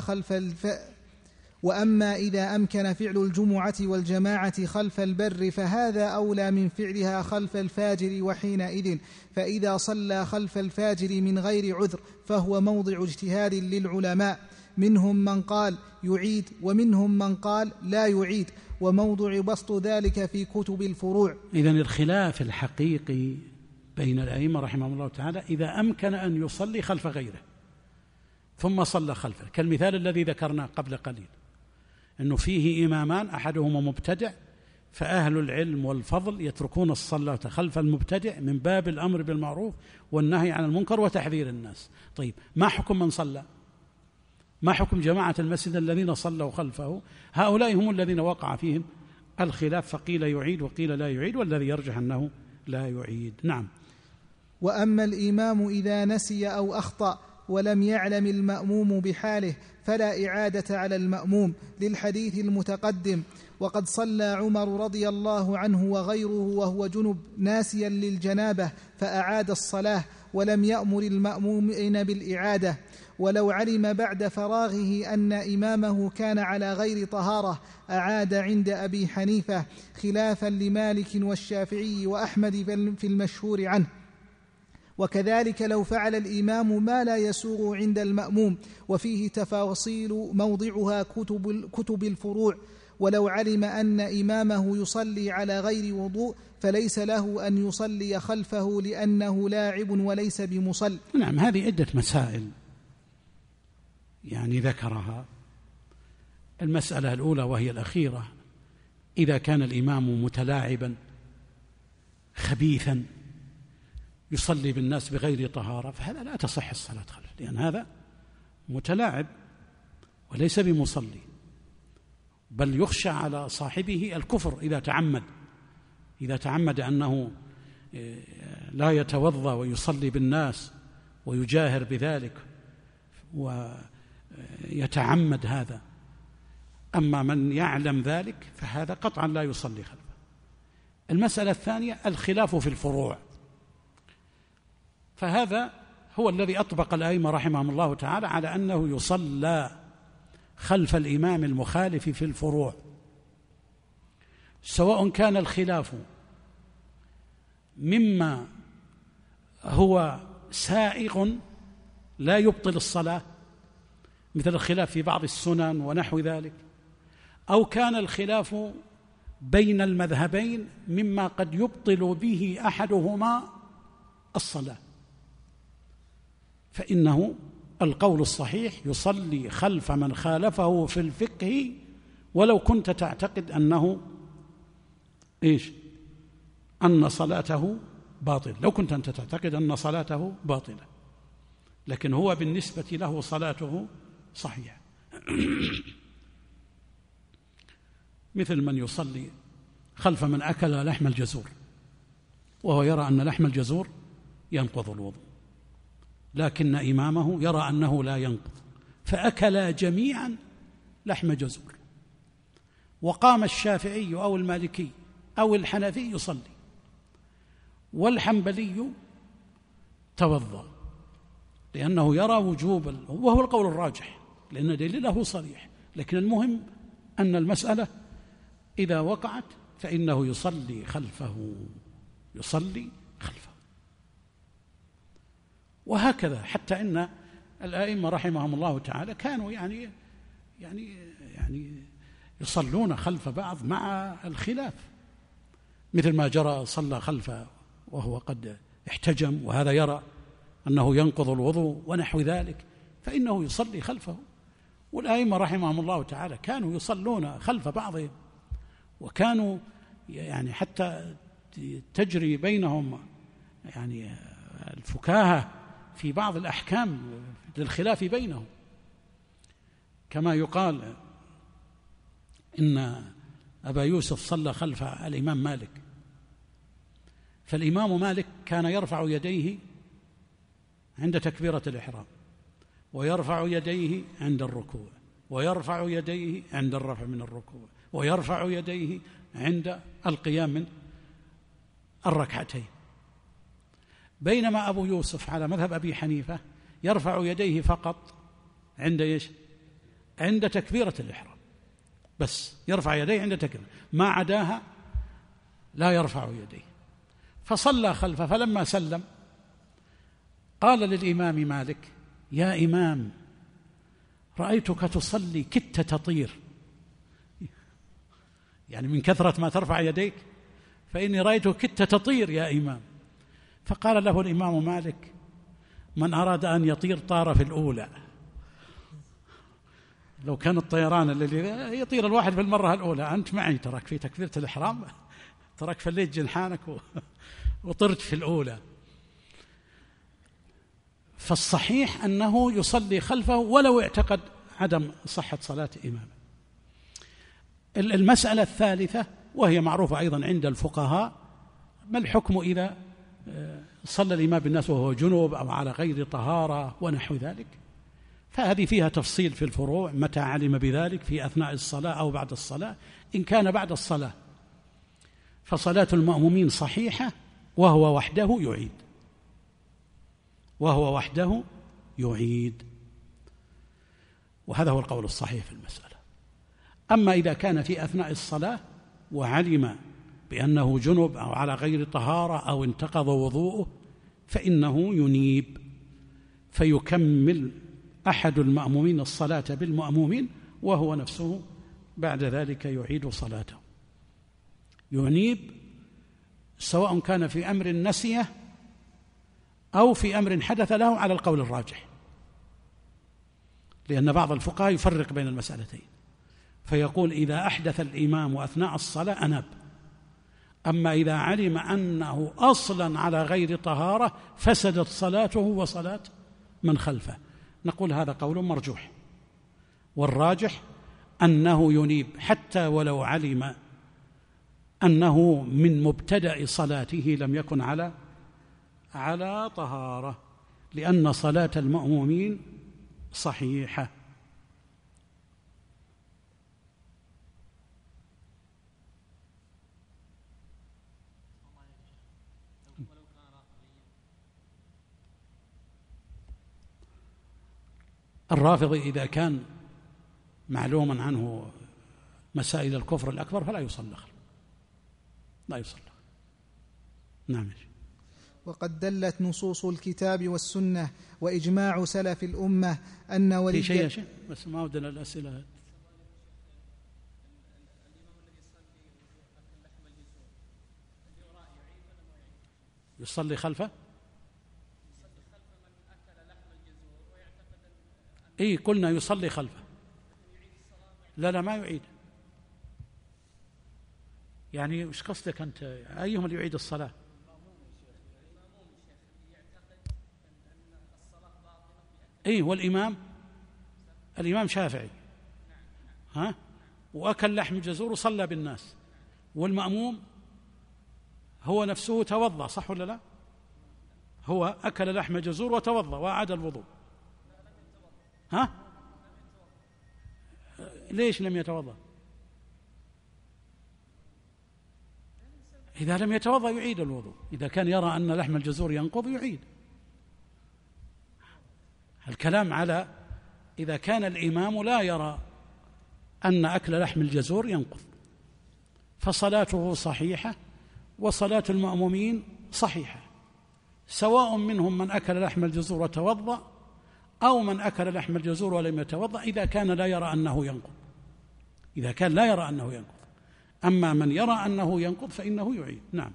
وأما إذا أمكن فعل الجمعة والجماعة خلف البر فهذا أولى من فعلها خلف الفاجر، وحينئذ فإذا صلى خلف الفاجر من غير عذر فهو موضع اجتهاد للعلماء، منهم من قال يعيد ومنهم من قال لا يعيد، وموضع بسط ذلك في كتب الفروع. إذن الخلاف الحقيقي بين الأئمة رحمهم الله تعالى إذا أمكن أن يصلي خلف غيره ثم صلى خلفه، كالمثال الذي ذكرناه قبل قليل، أنه فيه إمامان أحدهما مبتدع، فأهل العلم والفضل يتركون الصلاة خلف المبتدع من باب الأمر بالمعروف والنهي عن المنكر وتحذير الناس. طيب ما حكم من صلى؟ ما حكم جماعة المسجد الذين صلوا خلفه؟ هؤلاء هم الذين وقع فيهم الخلاف، فقيل يعيد وقيل لا يعيد، والذي يرجح أنه لا يعيد. نعم. وأما الإمام إذا نسي أو أخطأ ولم يعلم المأموم بحاله فلا إعادة على المأموم، للحديث المتقدم: وقد صلى عمر رضي الله عنه وغيره وهو جنب ناسيا للجنابة فأعاد الصلاة، ولم يأمر المأمومين بالإعادة، ولو علم بعد فراغه أن إمامه كان على غير طهارة أعاد عند أبي حنيفة، خلافا لمالك والشافعي وأحمد في المشهور عنه. وكذلك لو فعل الإمام ما لا يسوغ عند المأموم، وفيه تفاصيل موضعها كتب الفروع، ولو علم أن إمامه يصلي على غير وضوء فليس له أن يصلي خلفه لأنه لاعب وليس بمصل. نعم، هذه عدة مسائل يعني ذكرها. المسألة الأولى وهي الأخيرة: إذا كان الإمام متلاعبا خبيثا يصلي بالناس بغير طهارة فهذا لا تصح الصلاة خلفه، لأن هذا متلاعب وليس بمصلي، بل يخشى على صاحبه الكفر إذا تعمد أنه لا يتوضأ ويصلي بالناس ويجاهر بذلك ويتعمد هذا. أما من يعلم ذلك فهذا قطعا لا يصلي خلفه. المسألة الثانية الخلاف في الفروع، فهذا هو الذي أطبق الأئمة رحمهم الله تعالى على أنه يصلى خلف الإمام المخالف في الفروع، سواء كان الخلاف مما هو سائغ لا يبطل الصلاة مثل الخلاف في بعض السنن ونحو ذلك، أو كان الخلاف بين المذهبين مما قد يبطل به أحدهما الصلاة، فإنه القول الصحيح يصلي خلف من خالفه في الفقه ولو كنت تعتقد أنه أن صلاته باطلة، لو كنت أنت تعتقد أن صلاته باطلة، لكن هو بالنسبة له صلاته صحيحة. مثل من يصلي خلف من أكل لحم الجزور وهو يرى أن لحم الجزور ينقض الوضوء، لكن إمامه يرى أنه لا ينقض، فأكلا جميعا لحم جزور، وقام الشافعي أو المالكي أو الحنفي يصلي، والحنبلي توضأ، لأنه يرى وجوب، وهو القول الراجح لأن دليله صريح. لكن المهم أن المسألة إذا وقعت فإنه يصلي خلفه. وهكذا حتى إن الآئمة رحمهم الله تعالى كانوا يعني يصلون خلف بعض مع الخلاف، مثل ما جرى صلى خلفه وهو قد احتجم وهذا يرى أنه ينقض الوضوء ونحو ذلك، فإنه يصلي خلفه. والآئمة رحمهم الله تعالى كانوا يصلون خلف بعضهم، وكانوا يعني حتى تجري بينهم يعني الفكاهة في بعض الأحكام للخلاف بينهم، كما يقال إن أبا يوسف صلى خلف الإمام مالك، فالإمام مالك كان يرفع يديه عند تكبيرة الإحرام، ويرفع يديه عند الركوع، ويرفع يديه عند الرفع من الركوع، ويرفع يديه عند القيام من الركعتين، بينما أبو يوسف على مذهب أبي حنيفة يرفع يديه فقط عند تكبيرة الإحرام، بس يرفع يديه عند تكبيرة، ما عداها لا يرفع يديه. فصلى خلفه، فلما سلم قال للإمام مالك: يا إمام، رأيتك تصلي كدت تطير، يعني من كثرة ما ترفع يديك فإني رأيتك كدت تطير يا إمام. فقال له الإمام مالك: من أراد أن يطير طار في الأولى. لو كان الطيران الذي يطير الواحد في المرة الأولى، أنت معي ترك في تكبيرة الإحرام، ترك فليت جنحانك وطرت في الأولى. فالصحيح أنه يصلي خلفه ولو اعتقد عدم صحة صلاة إمامه. المسألة الثالثة وهي معروفة أيضا عند الفقهاء: ما الحكم إذا صلى الإمام بالناس وهو جنوب أو على غير طهارة ونحو ذلك؟ فهذه فيها تفصيل في الفروع، متى علم بذلك، في أثناء الصلاة أو بعد الصلاة. إن كان بعد الصلاة فصلاة المأمومين صحيحة وهو وحده يعيد، وهذا هو القول الصحيح في المسألة. أما إذا كان في أثناء الصلاة وعلم بأنه جنب أو على غير طهارة أو انتقض وضوءه فإنه ينيب، فيكمل أحد المأمومين الصلاة بالمأمومين وهو نفسه بعد ذلك يعيد صلاته. ينيب سواء كان في أمر نسيه أو في أمر حدث له على القول الراجح، لأن بعض الفقهاء يفرق بين المسألتين فيقول إذا أحدث الإمام أثناء الصلاة أناب، أما إذا علم أنه أصلا على غير طهارة فسدت صلاته وصلاة من خلفه. نقول هذا قول مرجوح، والراجح أنه ينيب حتى ولو علم أنه من مبتدأ صلاته لم يكن على طهارة، لأن صلاة المأمومين صحيحة. الرافضي إذا كان معلوما عنه مسائل الكفر الأكبر فلا يصلى خلفه، لا يصلى. نعم. وقد دلت نصوص الكتاب والسنة وإجماع سلف الأمة أن ولي في شيء بس ما ودنا الأسئلة. يصلي خلفه؟ إيه قلنا يصلي خلفه. لا ما يعيد. يعني وش قصدك أنت؟ أيهم اللي يعيد الصلاة؟ إيه والإمام شافعي وأكل لحم جزور وصلى بالناس، والمأموم هو نفسه توضأ، صح ولا لا؟ هو أكل لحم جزور وتوضأ وأعاد الوضوء. ليش لم يتوضأ؟ إذا لم يتوضأ يعيد الوضوء، إذا كان يرى أن لحم الجزور ينقض يعيد. الكلام على إذا كان الإمام لا يرى أن أكل لحم الجزور ينقض فصلاته صحيحة وصلاة المأمومين صحيحة، سواء منهم من أكل لحم الجزور وتوضأ أو من أكل لحم الجزور ولم يتوضأ، إذا كان لا يرى أنه ينقض. إذا كان لا يرى أنه ينقض، أما من يرى أنه ينقض فإنه يعيد. نعم.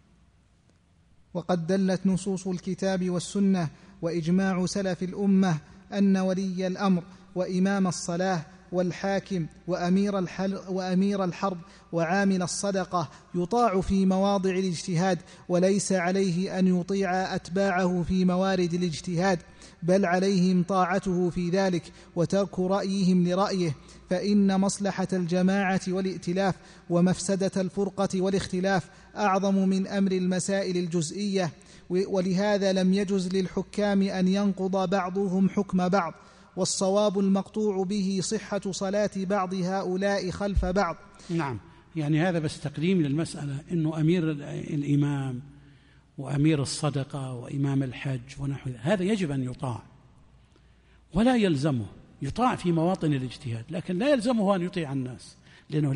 وقد دلت نصوص الكتاب والسنة وإجماع سلف الأمة أن ولي الأمر وإمام الصلاة والحاكم وأمير الحرب وعامل الصدقة يطاع في مواضع الاجتهاد، وليس عليه أن يطيع أتباعه في موارد الاجتهاد، بل عليهم طاعته في ذلك وترك رأيهم لرأيه، فإن مصلحة الجماعة والائتلاف ومفسدة الفرقة والاختلاف أعظم من أمر المسائل الجزئية، ولهذا لم يجز للحكام أن ينقض بعضهم حكم بعض، والصواب المقطوع به صحة صلاة بعض هؤلاء خلف بعض. نعم، يعني هذا بس تقديم للمسألة، إنه أمير الإمام وأمير الصدقة وإمام الحج ونحو هذا يجب أن يطاع، ولا يلزمه يطاع في مواطن الاجتهاد، لكن لا يلزمه أن يطيع الناس، لأنه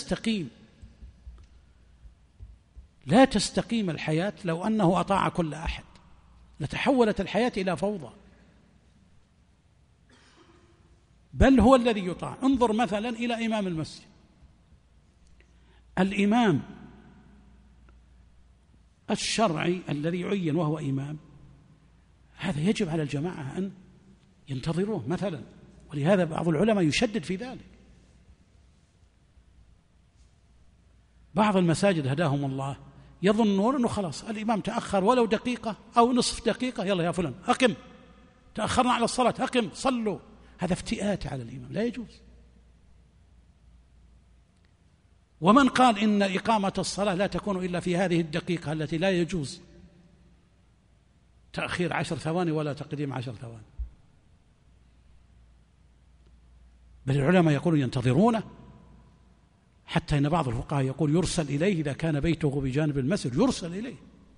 لا تستقيم الحياة لو أنه أطاع كل أحد، لتحولت الحياة إلى فوضى، بل هو الذي يطاع. انظر مثلا إلى إمام المسجد، الإمام الشرعي الذي يعين وهو إمام، هذا يجب على الجماعة أن ينتظروه مثلا، ولهذا بعض العلماء يشدد في ذلك. بعض المساجد هداهم الله يظنون أنه خلاص الإمام تأخر ولو دقيقة أو نصف دقيقة، يلا يا فلان أقم، تأخرنا على الصلاة أقم صلوا. هذا افتئات على الإمام، لا يجوز. ومن قال إن إقامة الصلاة لا تكون إلا في هذه الدقيقة التي لا يجوز تأخير 10 ثواني ولا تقديم 10 ثواني، بل العلماء يقولون ينتظرونه، حتى إن بعض الفقهاء يقول يرسل إليه إذا كان بيته بجانب المسجد، يرسل إليه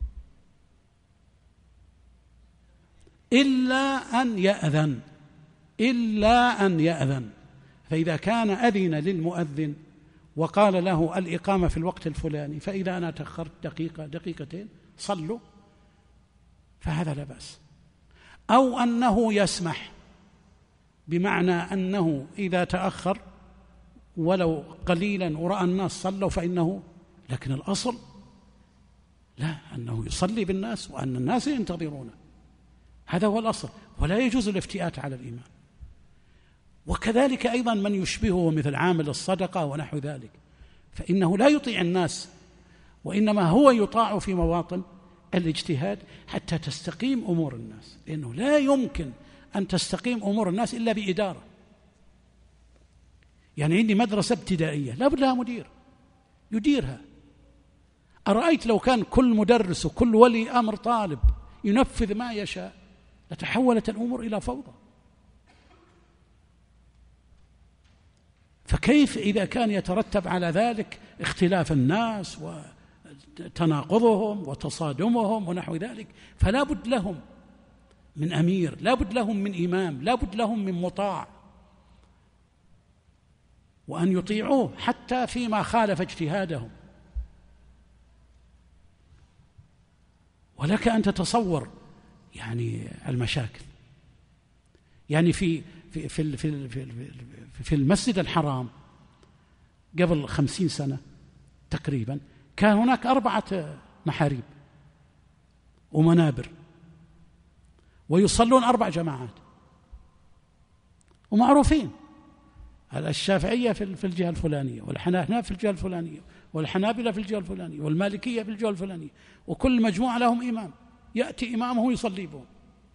إلا أن يأذن. فإذا كان أذن للمؤذن وقال له الإقامة في الوقت الفلاني، فإذا أنا تأخرت دقيقة دقيقتين صلوا، فهذا لا بأس. أو أنه يسمح، بمعنى أنه إذا تأخر ولو قليلا ورأى الناس صلوا فإنه، لكن الأصل لا، أنه يصلي بالناس وأن الناس ينتظرونه، هذا هو الأصل، ولا يجوز الافتئات على الإمام. وكذلك أيضا من يشبهه مثل عامل الصدقة ونحو ذلك، فإنه لا يطيع الناس، وإنما هو يطاع في مواطن الاجتهاد حتى تستقيم أمور الناس، لأنه لا يمكن أن تستقيم أمور الناس إلا بإدارة. يعني عندي مدرسة ابتدائية لا بد لها مدير يديرها. أرأيت لو كان كل مدرس وكل ولي أمر طالب ينفذ ما يشاء لتحولت الأمور إلى فوضى. فكيف إذا كان يترتب على ذلك اختلاف الناس وتناقضهم وتصادمهم ونحو ذلك؟ فلا بد لهم من أمير، لا بد لهم من إمام، لا بد لهم من مطاع، وأن يطيعوه حتى فيما خالف اجتهادهم. ولك أن تتصور يعني المشاكل، يعني في في في في في, في المسجد الحرام قبل 50 سنة تقريبا كان هناك 4 محاريب ومنابر، ويصلون 4 جماعات ومعروفين، الشافعية في الجهة الفلانية، والحنابلة في الجهة الفلانية، والحنابلة في الجهة الفلانية، والمالكية في الجهة الفلانية، وكل مجموعة لهم إمام يأتي إمامه يصلي بهم.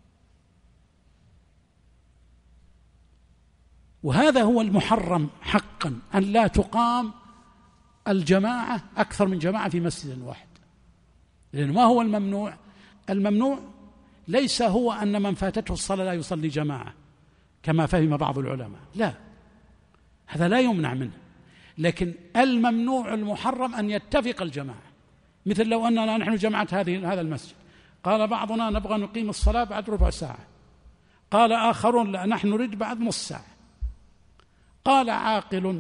وهذا هو المحرم حقا، أن لا تقام الجماعة أكثر من جماعة في مسجد واحد. لأن ما هو الممنوع؟ الممنوع ليس هو أن من فاتته الصلاة لا يصلي جماعة كما فهم بعض العلماء، لا، هذا لا يمنع منه، لكن الممنوع المحرم أن يتفق الجماعة. مثل لو أننا نحن جماعة هذا المسجد، قال بعضنا نبغى نقيم الصلاة بعد ربع ساعة، قال آخرون لا نحن نريد بعد نص ساعة، قال عاقل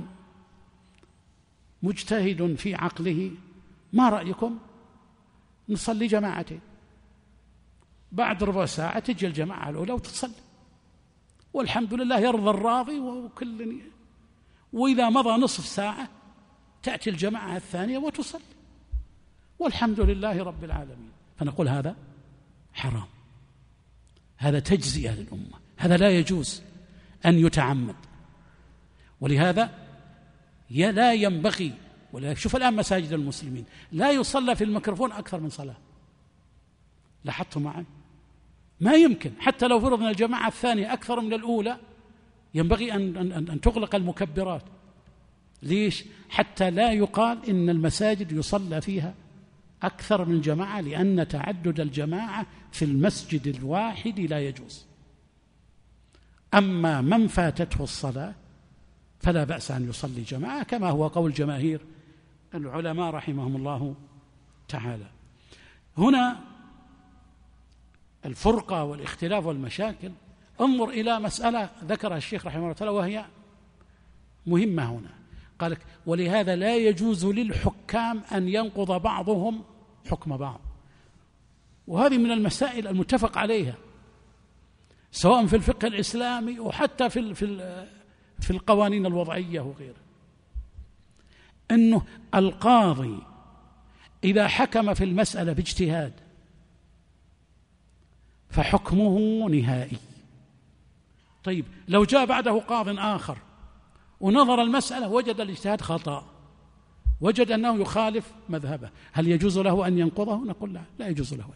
مجتهد في عقله ما رأيكم نصلي جماعتين، بعد ربع ساعة تجي الجماعة الأولى وتصلي، والحمد لله يرضى الراضي وكل، وإذا مضى نصف ساعة تأتي الجماعة الثانية وتصلي، والحمد لله رب العالمين. فنقول هذا حرام، هذا تجزئة للأمة، هذا لا يجوز أن يتعمد. ولهذا لا ينبغي، شوف الآن مساجد المسلمين لا يصلى في الميكروفون أكثر من صلاة، لاحظتوا معي؟ ما يمكن، حتى لو فرضنا الجماعة الثانية أكثر من الأولى ينبغي أن تغلق المكبرات. ليش؟ حتى لا يقال إن المساجد يصلى فيها أكثر من جماعة، لأن تعدد الجماعة في المسجد الواحد لا يجوز. أما من فاتته الصلاة فلا بأس أن يصلي جماعة، كما هو قول جماهير العلماء رحمهم الله تعالى. هنا الفرقة والاختلاف والمشاكل، انظر إلى مسألة ذكرها الشيخ رحمه الله تعالى وهي مهمة هنا، قال ولهذا لا يجوز للحكام أن ينقض بعضهم حكم بعض. وهذه من المسائل المتفق عليها سواء في الفقه الإسلامي وحتى في القوانين الوضعية وغيرها، أنه القاضي إذا حكم في المسألة باجتهاد فحكمه نهائي. طيب لو جاء بعده قاض آخر ونظر المسألة وجد الاجتهاد خطأ، وجد أنه يخالف مذهبه، هل يجوز له أن ينقضه؟ نقول لا يجوز له.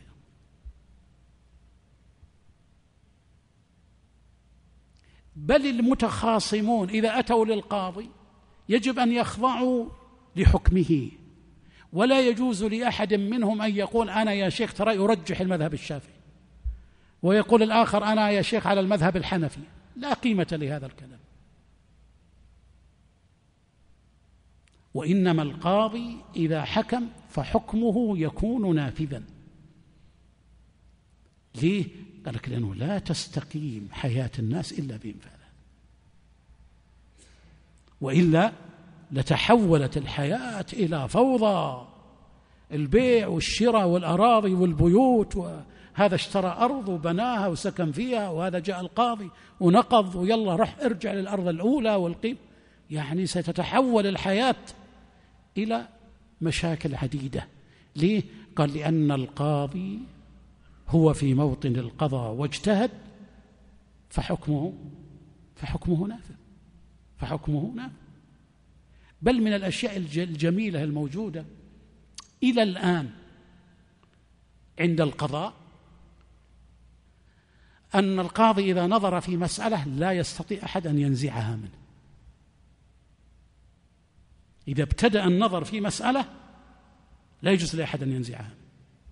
بل المتخاصمون إذا أتوا للقاضي يجب أن يخضعوا لحكمه، ولا يجوز لأحد منهم أن يقول أنا يا شيخ ترى يرجح المذهب الشافعي، ويقول الآخر أنا يا شيخ على المذهب الحنفي، لا قيمة لهذا الكلام. وإنما القاضي إذا حكم فحكمه يكون نافذا. ليه؟ قال لك لأنه لا تستقيم حياة الناس إلا بإنفاذه، وإلا لتحولت الحياة إلى فوضى، البيع والشراء والأراضي والبيوت، وهذا اشترى أرض وبناها وسكن فيها، وهذا جاء القاضي ونقض ويلا رح ارجع للأرض الأولى والقيم، يعني ستتحول الحياة إلى مشاكل عديدة. ليه؟ قال لأن القاضي هو في موطن القضاء واجتهد فحكمه نافذ، فحكمه نافذ. بل من الأشياء الجميلة الموجودة إلى الآن عند القضاء أن القاضي إذا نظر في مسألة لا يستطيع أحد أن ينزعها منه. إذا ابتدأ النظر في مسألة لا يجوز لأحد أن ينزعها منه.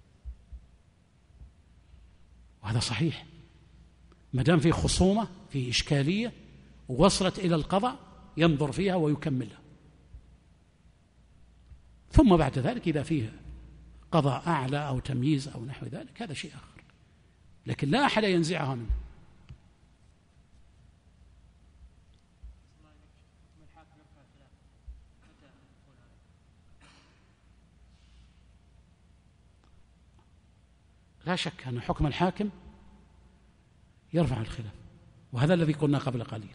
وهذا صحيح، ما دام في خصومة، في إشكالية ووصلت إلى القضاء ينظر فيها ويكملها، ثم بعد ذلك إذا فيه قضاء أعلى أو تمييز أو نحو ذلك هذا شيء آخر، لكن لا أحد ينزعها منه. لا شك أن حكم الحاكم يرفع الخلاف، وهذا الذي قلنا قبل قليل،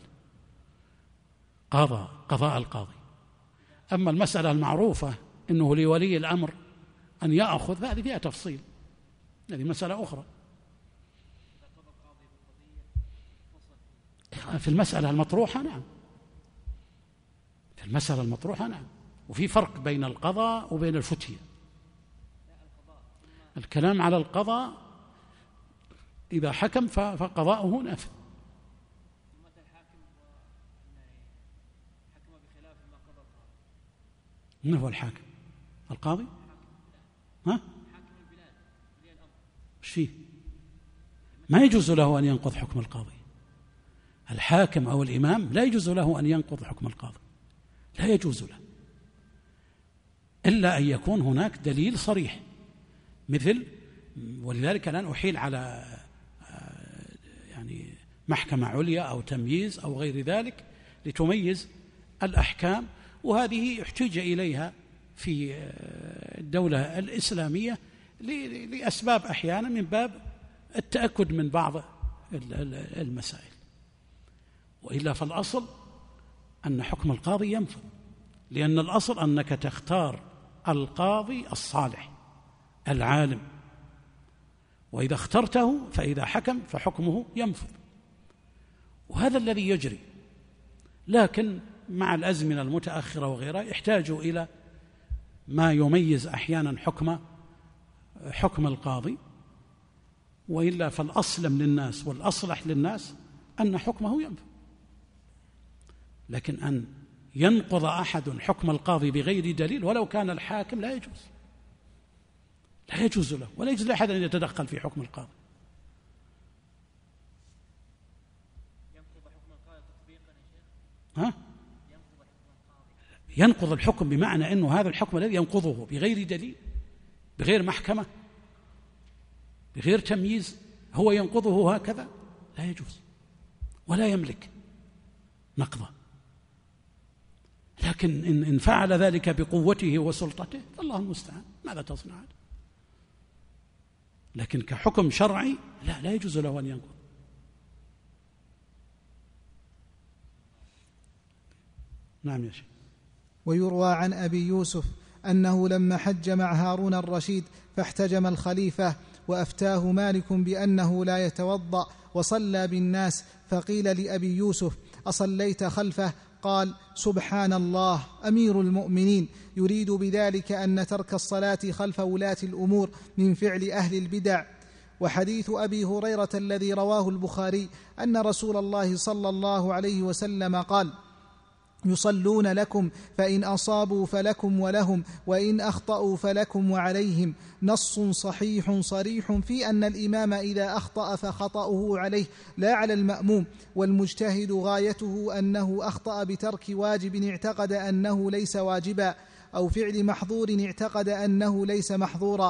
قضاء القاضي. أما المسألة المعروفة أنه لولي الأمر أن يأخذ، هذه فيها تفصيل، هذه مسألة أخرى. في المسألة المطروحة نعم، في المسألة المطروحة نعم، وفي فرق بين القضاء وبين الفتية. الكلام على القضاء إذا حكم فقضاؤه نافذ. من هو الحاكم؟ القاضي؟ ها؟ ايش فيه؟ ما يجوز له أن ينقض حكم القاضي. الحاكم أو الإمام لا يجوز له أن ينقض حكم القاضي، لا يجوز له، إلا أن يكون هناك دليل صريح، مثل، ولذلك الآن أحيل على يعني محكمة عليا أو تمييز أو غير ذلك لتميز الأحكام، وهذه احتج إليها في الدولة الإسلامية لأسباب أحيانا من باب التأكد من بعض المسائل، وإلا فالأصل أن حكم القاضي ينفذ، لأن الأصل أنك تختار القاضي الصالح العالم، وإذا اخترته فإذا حكم فحكمه ينفذ، وهذا الذي يجري. لكن مع الأزمنة المتأخرة وغيرها يحتاجوا إلى ما يميز أحيانا حكم القاضي، وإلا فالأسلم للناس والأصلح للناس أن حكمه ينفذ. لكن أن ينقض أحد حكم القاضي بغير دليل ولو كان الحاكم لا يجوز، لا يجوز له، ولا يجوز لأحد أن يتدخل في حكم القاضي. ينقض حكم القاضي تطبيقا يا شيخ؟ ينقض الحكم بمعنى أنه هذا الحكم الذي ينقضه بغير دليل، بغير محكمة، بغير تمييز، هو ينقضه هكذا، لا يجوز ولا يملك نقضه. لكن إن فعل ذلك بقوته وسلطته فالله المستعان، ماذا تصنع؟ لكن كحكم شرعي لا يجوز له أن ينقض. نعم يا شيخ. ويروى عن أبي يوسف أنه لما حج مع هارون الرشيد فاحتجم الخليفة وأفتاه مالك بأنه لا يتوضأ وصلى بالناس، فقيل لأبي يوسف: أصليت خلفه؟ قال: سبحان الله، أمير المؤمنين يريد بذلك أن ترك الصلاة خلف ولاة الأمور من فعل أهل البدع. وحديث أبي هريرة الذي رواه البخاري أن رسول الله صلى الله عليه وسلم قال: يصلون لكم فإن أصابوا فلكم ولهم وإن أخطأوا فلكم وعليهم، نص صحيح صريح في أن الإمام إذا أخطأ فخطأه عليه لا على المأموم، والمجتهد غايته أنه أخطأ بترك واجب اعتقد أنه ليس واجبا، أو فعل محظور اعتقد أنه ليس محظورا.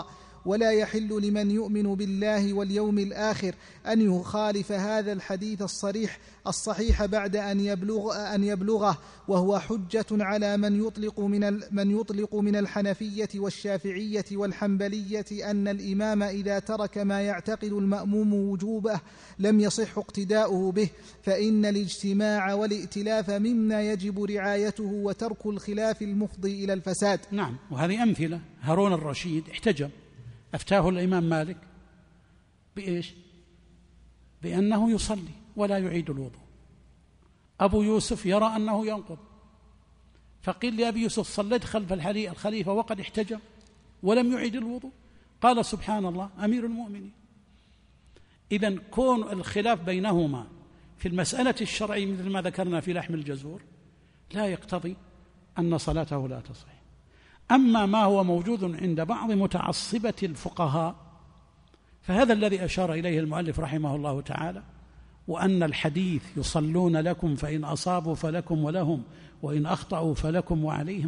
ولا يحل لمن يؤمن بالله واليوم الآخر أن يخالف هذا الحديث الصحيح بعد أن يبلغه، وهو حجة على من يطلق من الحنفية والشافعية والحنبلية أن الإمام إذا ترك ما يعتقد المأموم وجوبه لم يصح اقتداؤه به، فإن الاجتماع والائتلاف مما يجب رعايته وترك الخلاف المفضي إلى الفساد. نعم، وهذه أمثلة. هارون الرشيد احتجم، أفتاه الإمام مالك بإيش؟ بأنه يصلي ولا يعيد الوضوء. أبو يوسف يرى أنه ينقض، فقيل لأبي يوسف صليت خلف الخليفة وقد احتجم ولم يعيد الوضوء، قال سبحان الله أمير المؤمنين. إذن كون الخلاف بينهما في المسألة الشرعية مثل ما ذكرنا في لحم الجزور لا يقتضي أن صلاته لا تصح. أما ما هو موجود عند بعض متعصبة الفقهاء فهذا الذي أشار إليه المؤلف رحمه الله تعالى، وأن الحديث يصلون لكم فإن أصابوا فلكم ولهم وإن أخطأوا فلكم وعليهم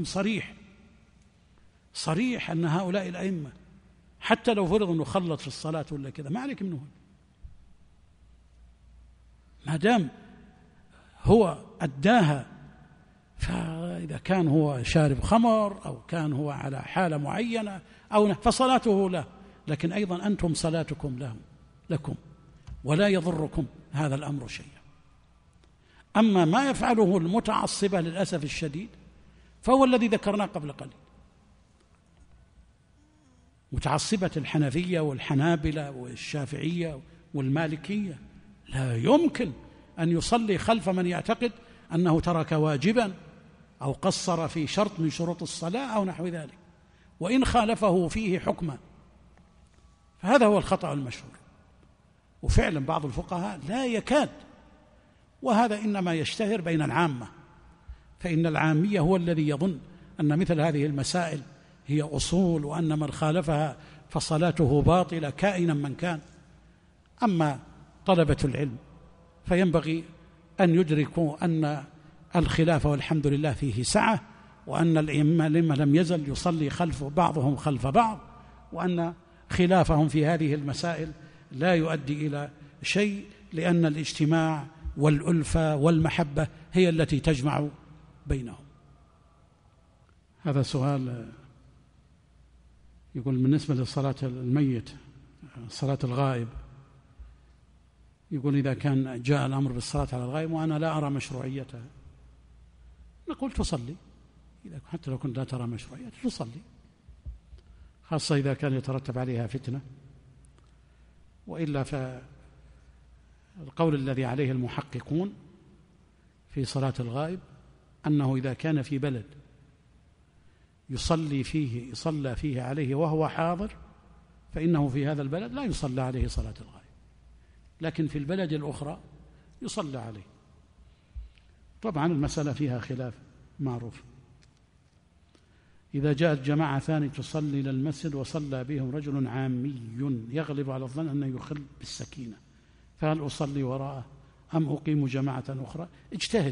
صريح أن هؤلاء الأئمة حتى لو فرض أنه خلط في الصلاة ولا كذا ما عليك منه، ما دام هو أداها. فإذا كان هو شارب خمر أو كان هو على حالة معينة فصلاته له، لكن أيضا أنتم صلاتكم لكم ولا يضركم هذا الأمر شيئا. أما ما يفعله المتعصبة للأسف الشديد فهو الذي ذكرناه قبل قليل، متعصبة الحنفية والحنابلة والشافعية والمالكية لا يمكن أن يصلي خلف من يعتقد أنه ترك واجبا أو قصر في شرط من شروط الصلاة أو نحو ذلك، وإن خالفه فيه حكما، فهذا هو الخطأ المشهور. وفعلا بعض الفقهاء لا يكاد، وهذا إنما يشتهر بين العامة، فإن العامية هو الذي يظن أن مثل هذه المسائل هي أصول، وأن من خالفها فصلاته باطلة كائنا من كان. أما طلبة العلم فينبغي أن يدركوا أن الخلاف والحمد لله فيه سعة، وأن الأئمة لم يزل يصلي خلف بعضهم خلف بعض، وأن خلافهم في هذه المسائل لا يؤدي إلى شيء، لأن الاجتماع والألفة والمحبة هي التي تجمع بينهم. هذا سؤال يقول بالنسبة لصلاة الميت، صلاة الغائب، يقول إذا كان جاء الأمر بالصلاة على الغائب وأنا لا أرى مشروعيتها، نقول تصلي، حتى لو كنت لا ترى مشروعيتها تصلي، خاصة إذا كان يترتب عليها فتنة. وإلا فالقول الذي عليه المحققون في صلاة الغائب أنه إذا كان في بلد يصلى فيه عليه وهو حاضر فإنه في هذا البلد لا يصلى عليه صلاة الغائب، لكن في البلد الأخرى يصلى عليه. طبعا المسألة فيها خلاف معروف. إذا جاءت جماعة ثانية تصلي إلى المسجد وصلى بهم رجل عامي يغلب على الظن أنه يخل بالسكينة، فهل أصلي وراءه أم أقيم جماعة أخرى؟ اجتهد.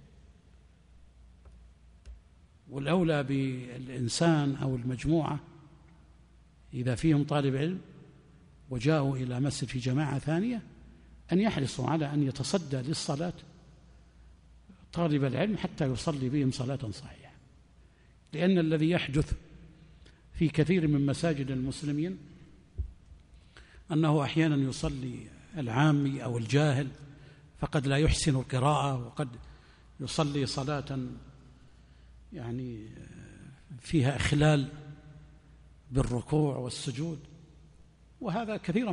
والأولى بالإنسان أو المجموعة إذا فيهم طالب علم وجاءوا إلى مسجد في جماعة ثانية أن يحرصوا على أن يتصدى للصلاة طالب العلم حتى يصلي بهم صلاة صحيحة، لأن الذي يحدث في كثير من مساجد المسلمين أنه أحيانا يصلي العامي أو الجاهل فقد لا يحسن القراءة، وقد يصلي صلاة يعني فيها إخلال بالركوع والسجود، وهذا كثيرا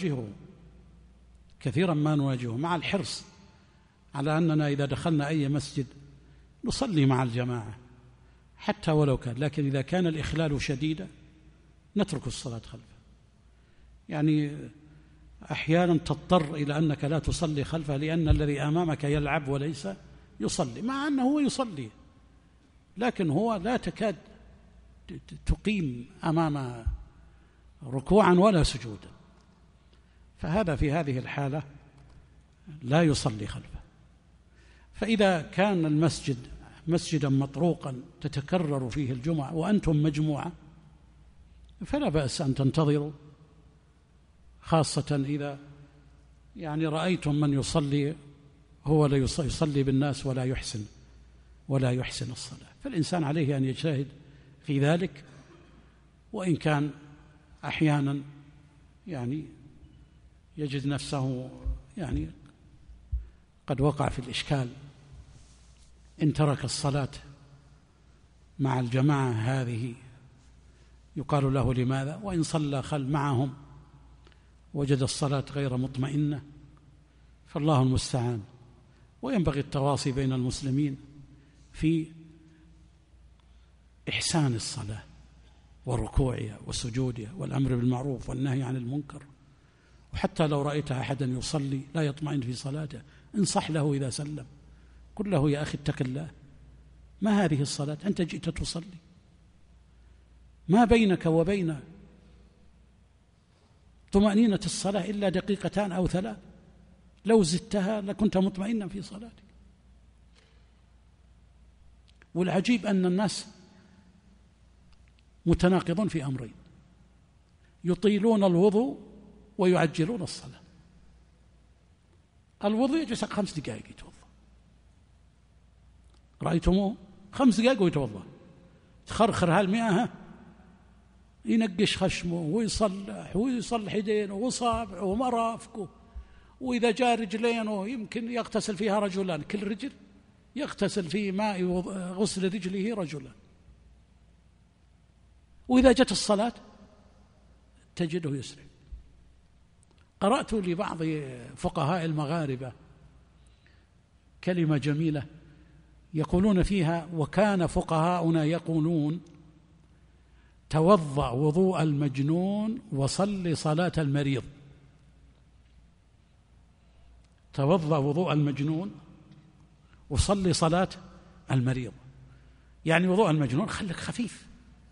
ما نواجهه مع الحرص على أننا إذا دخلنا أي مسجد نصلي مع الجماعة حتى ولو كان، لكن إذا كان الإخلال شديدا نترك الصلاة خلفه. يعني أحيانا تضطر إلى أنك لا تصلي خلفه لأن الذي أمامك يلعب وليس يصلي، مع أنه هو يصلي لكن هو لا تكاد تقيم أمام ركوعا ولا سجودا، فهذا في هذه الحالة لا يصلي خلفه. فإذا كان المسجد مسجدا مطروقا تتكرر فيه الجمعة وأنتم مجموعة فلا بأس أن تنتظروا، خاصة إذا يعني رأيتم من يصلي هو لا يصلي بالناس ولا يحسن الصلاة، فالإنسان عليه أن يجتهد في ذلك، وإن كان أحيانا يعني يجد نفسه يعني قد وقع في الإشكال إن ترك الصلاة مع الجماعة هذه يقال له لماذا، وإن صلى معهم وجد الصلاة غير مطمئنة، فالله المستعان. وينبغي التواصي بين المسلمين في إحسان الصلاة وركوعها وسجودها والأمر بالمعروف والنهي عن المنكر. وحتى لو رأيت أحدا يصلي لا يطمئن في صلاته انصح له إذا سلم، قل له يا أخي اتق الله، ما هذه الصلاة؟ أنت جئت تصلي، ما بينك وبين طمأنينة الصلاة إلا 2 دقيقة أو 3، لو زدتها لكنت مطمئنا في صلاتك. والعجيب أن الناس متناقضون في أمرين: يطيلون الوضوء ويعجلون الصلاة. الوضوء يجلس 5 دقائق يتوضا، رأيتموه 5 دقائق ويتوضا، تخرخر هالمئة ينقش خشمه ويصلح ويصلح يدينه وصابعه ومرافقه، وإذا جاء رجلينه يمكن يغتسل فيها رجلان، كل رجل يغتسل في ماء غسل رجله رجلان. وإذا جت الصلاة تجده يسرع. قرأت لبعض فقهاء المغاربة كلمة جميلة يقولون فيها: وكان فقهاؤنا يقولون توضأ وضوء المجنون وصل صلاة المريض. توضأ وضوء المجنون وصلي صلاة المريض، يعني وضوء المجنون خلك خفيف.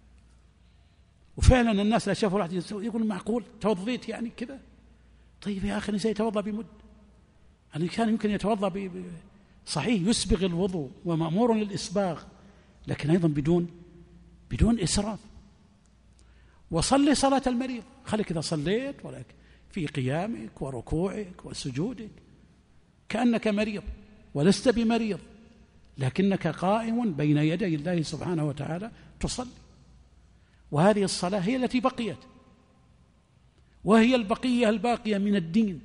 وفعلا الناس لا شافوا واحد يقول معقول توضيت يعني كذا؟ طيب يا أخي الإنسان يتوضأ بمد، يعني كان يمكن يتوضأ صحيح يسبغ الوضوء ومأمور للإسباغ، لكن أيضا بدون إسراف. وصلي صلاة المريض، خليك إذا صليت ولكن في قيامك وركوعك وسجودك كأنك مريض ولست بمريض، لكنك قائم بين يدي الله سبحانه وتعالى تصلي. وهذه الصلاة هي التي بقيت، وهي البقية الباقية من الدين.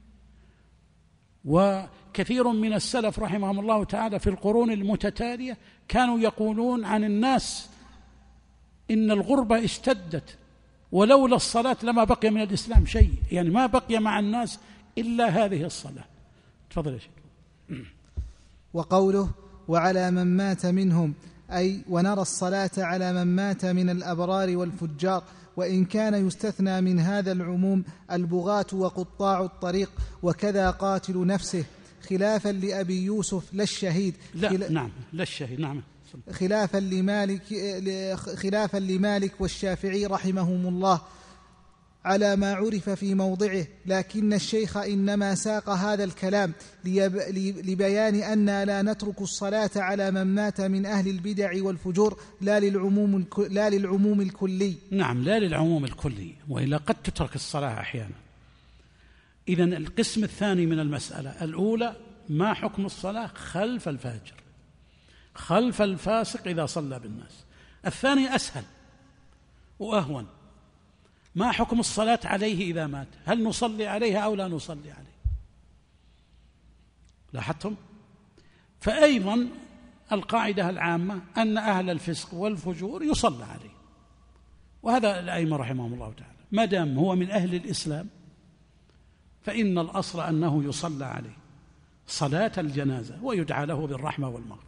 وكثير من السلف رحمهم الله تعالى في القرون المتتالية كانوا يقولون عن الناس إن الغربة اشتدت، ولولا الصلاة لما بقي من الإسلام شيء، يعني ما بقي مع الناس إلا هذه الصلاة. تفضل يا شيخ. وقوله وعلى من مات منهم، أي ونرى الصلاة على من مات من الأبرار والفجار، وإن كان يستثنى من هذا العموم البغاة وقطاع الطريق، وكذا قاتل نفسه، خلافا لأبي يوسف لا الشهيد. نعم لا الشهيد، نعم، خلافا لمالك والشافعي رحمهم الله على ما عرف في موضعه. لكن الشيخ إنما ساق هذا الكلام لبيان أننا لا نترك الصلاة على من مات من أهل البدع والفجور، لا للعموم الكلي. نعم، لا للعموم الكلي، وإلا قد تترك الصلاة أحيانا. إذن القسم الثاني من المسألة الأولى: ما حكم الصلاة خلف الفاجر، خلف الفاسق إذا صلى بالناس. الثاني أسهل وأهون: ما حكم الصلاة عليه إذا مات؟ هل نصلي عليه أو لا نصلي عليه؟ لاحظتم؟ فأيضا القاعدة العامة أن أهل الفسق والفجور يصلى عليه، وهذا الأئمة رحمهم الله تعالى ما دام هو من أهل الإسلام فإن الأصل أنه يصلى عليه صلاة الجنازة ويدعى له بالرحمة والمغفرة.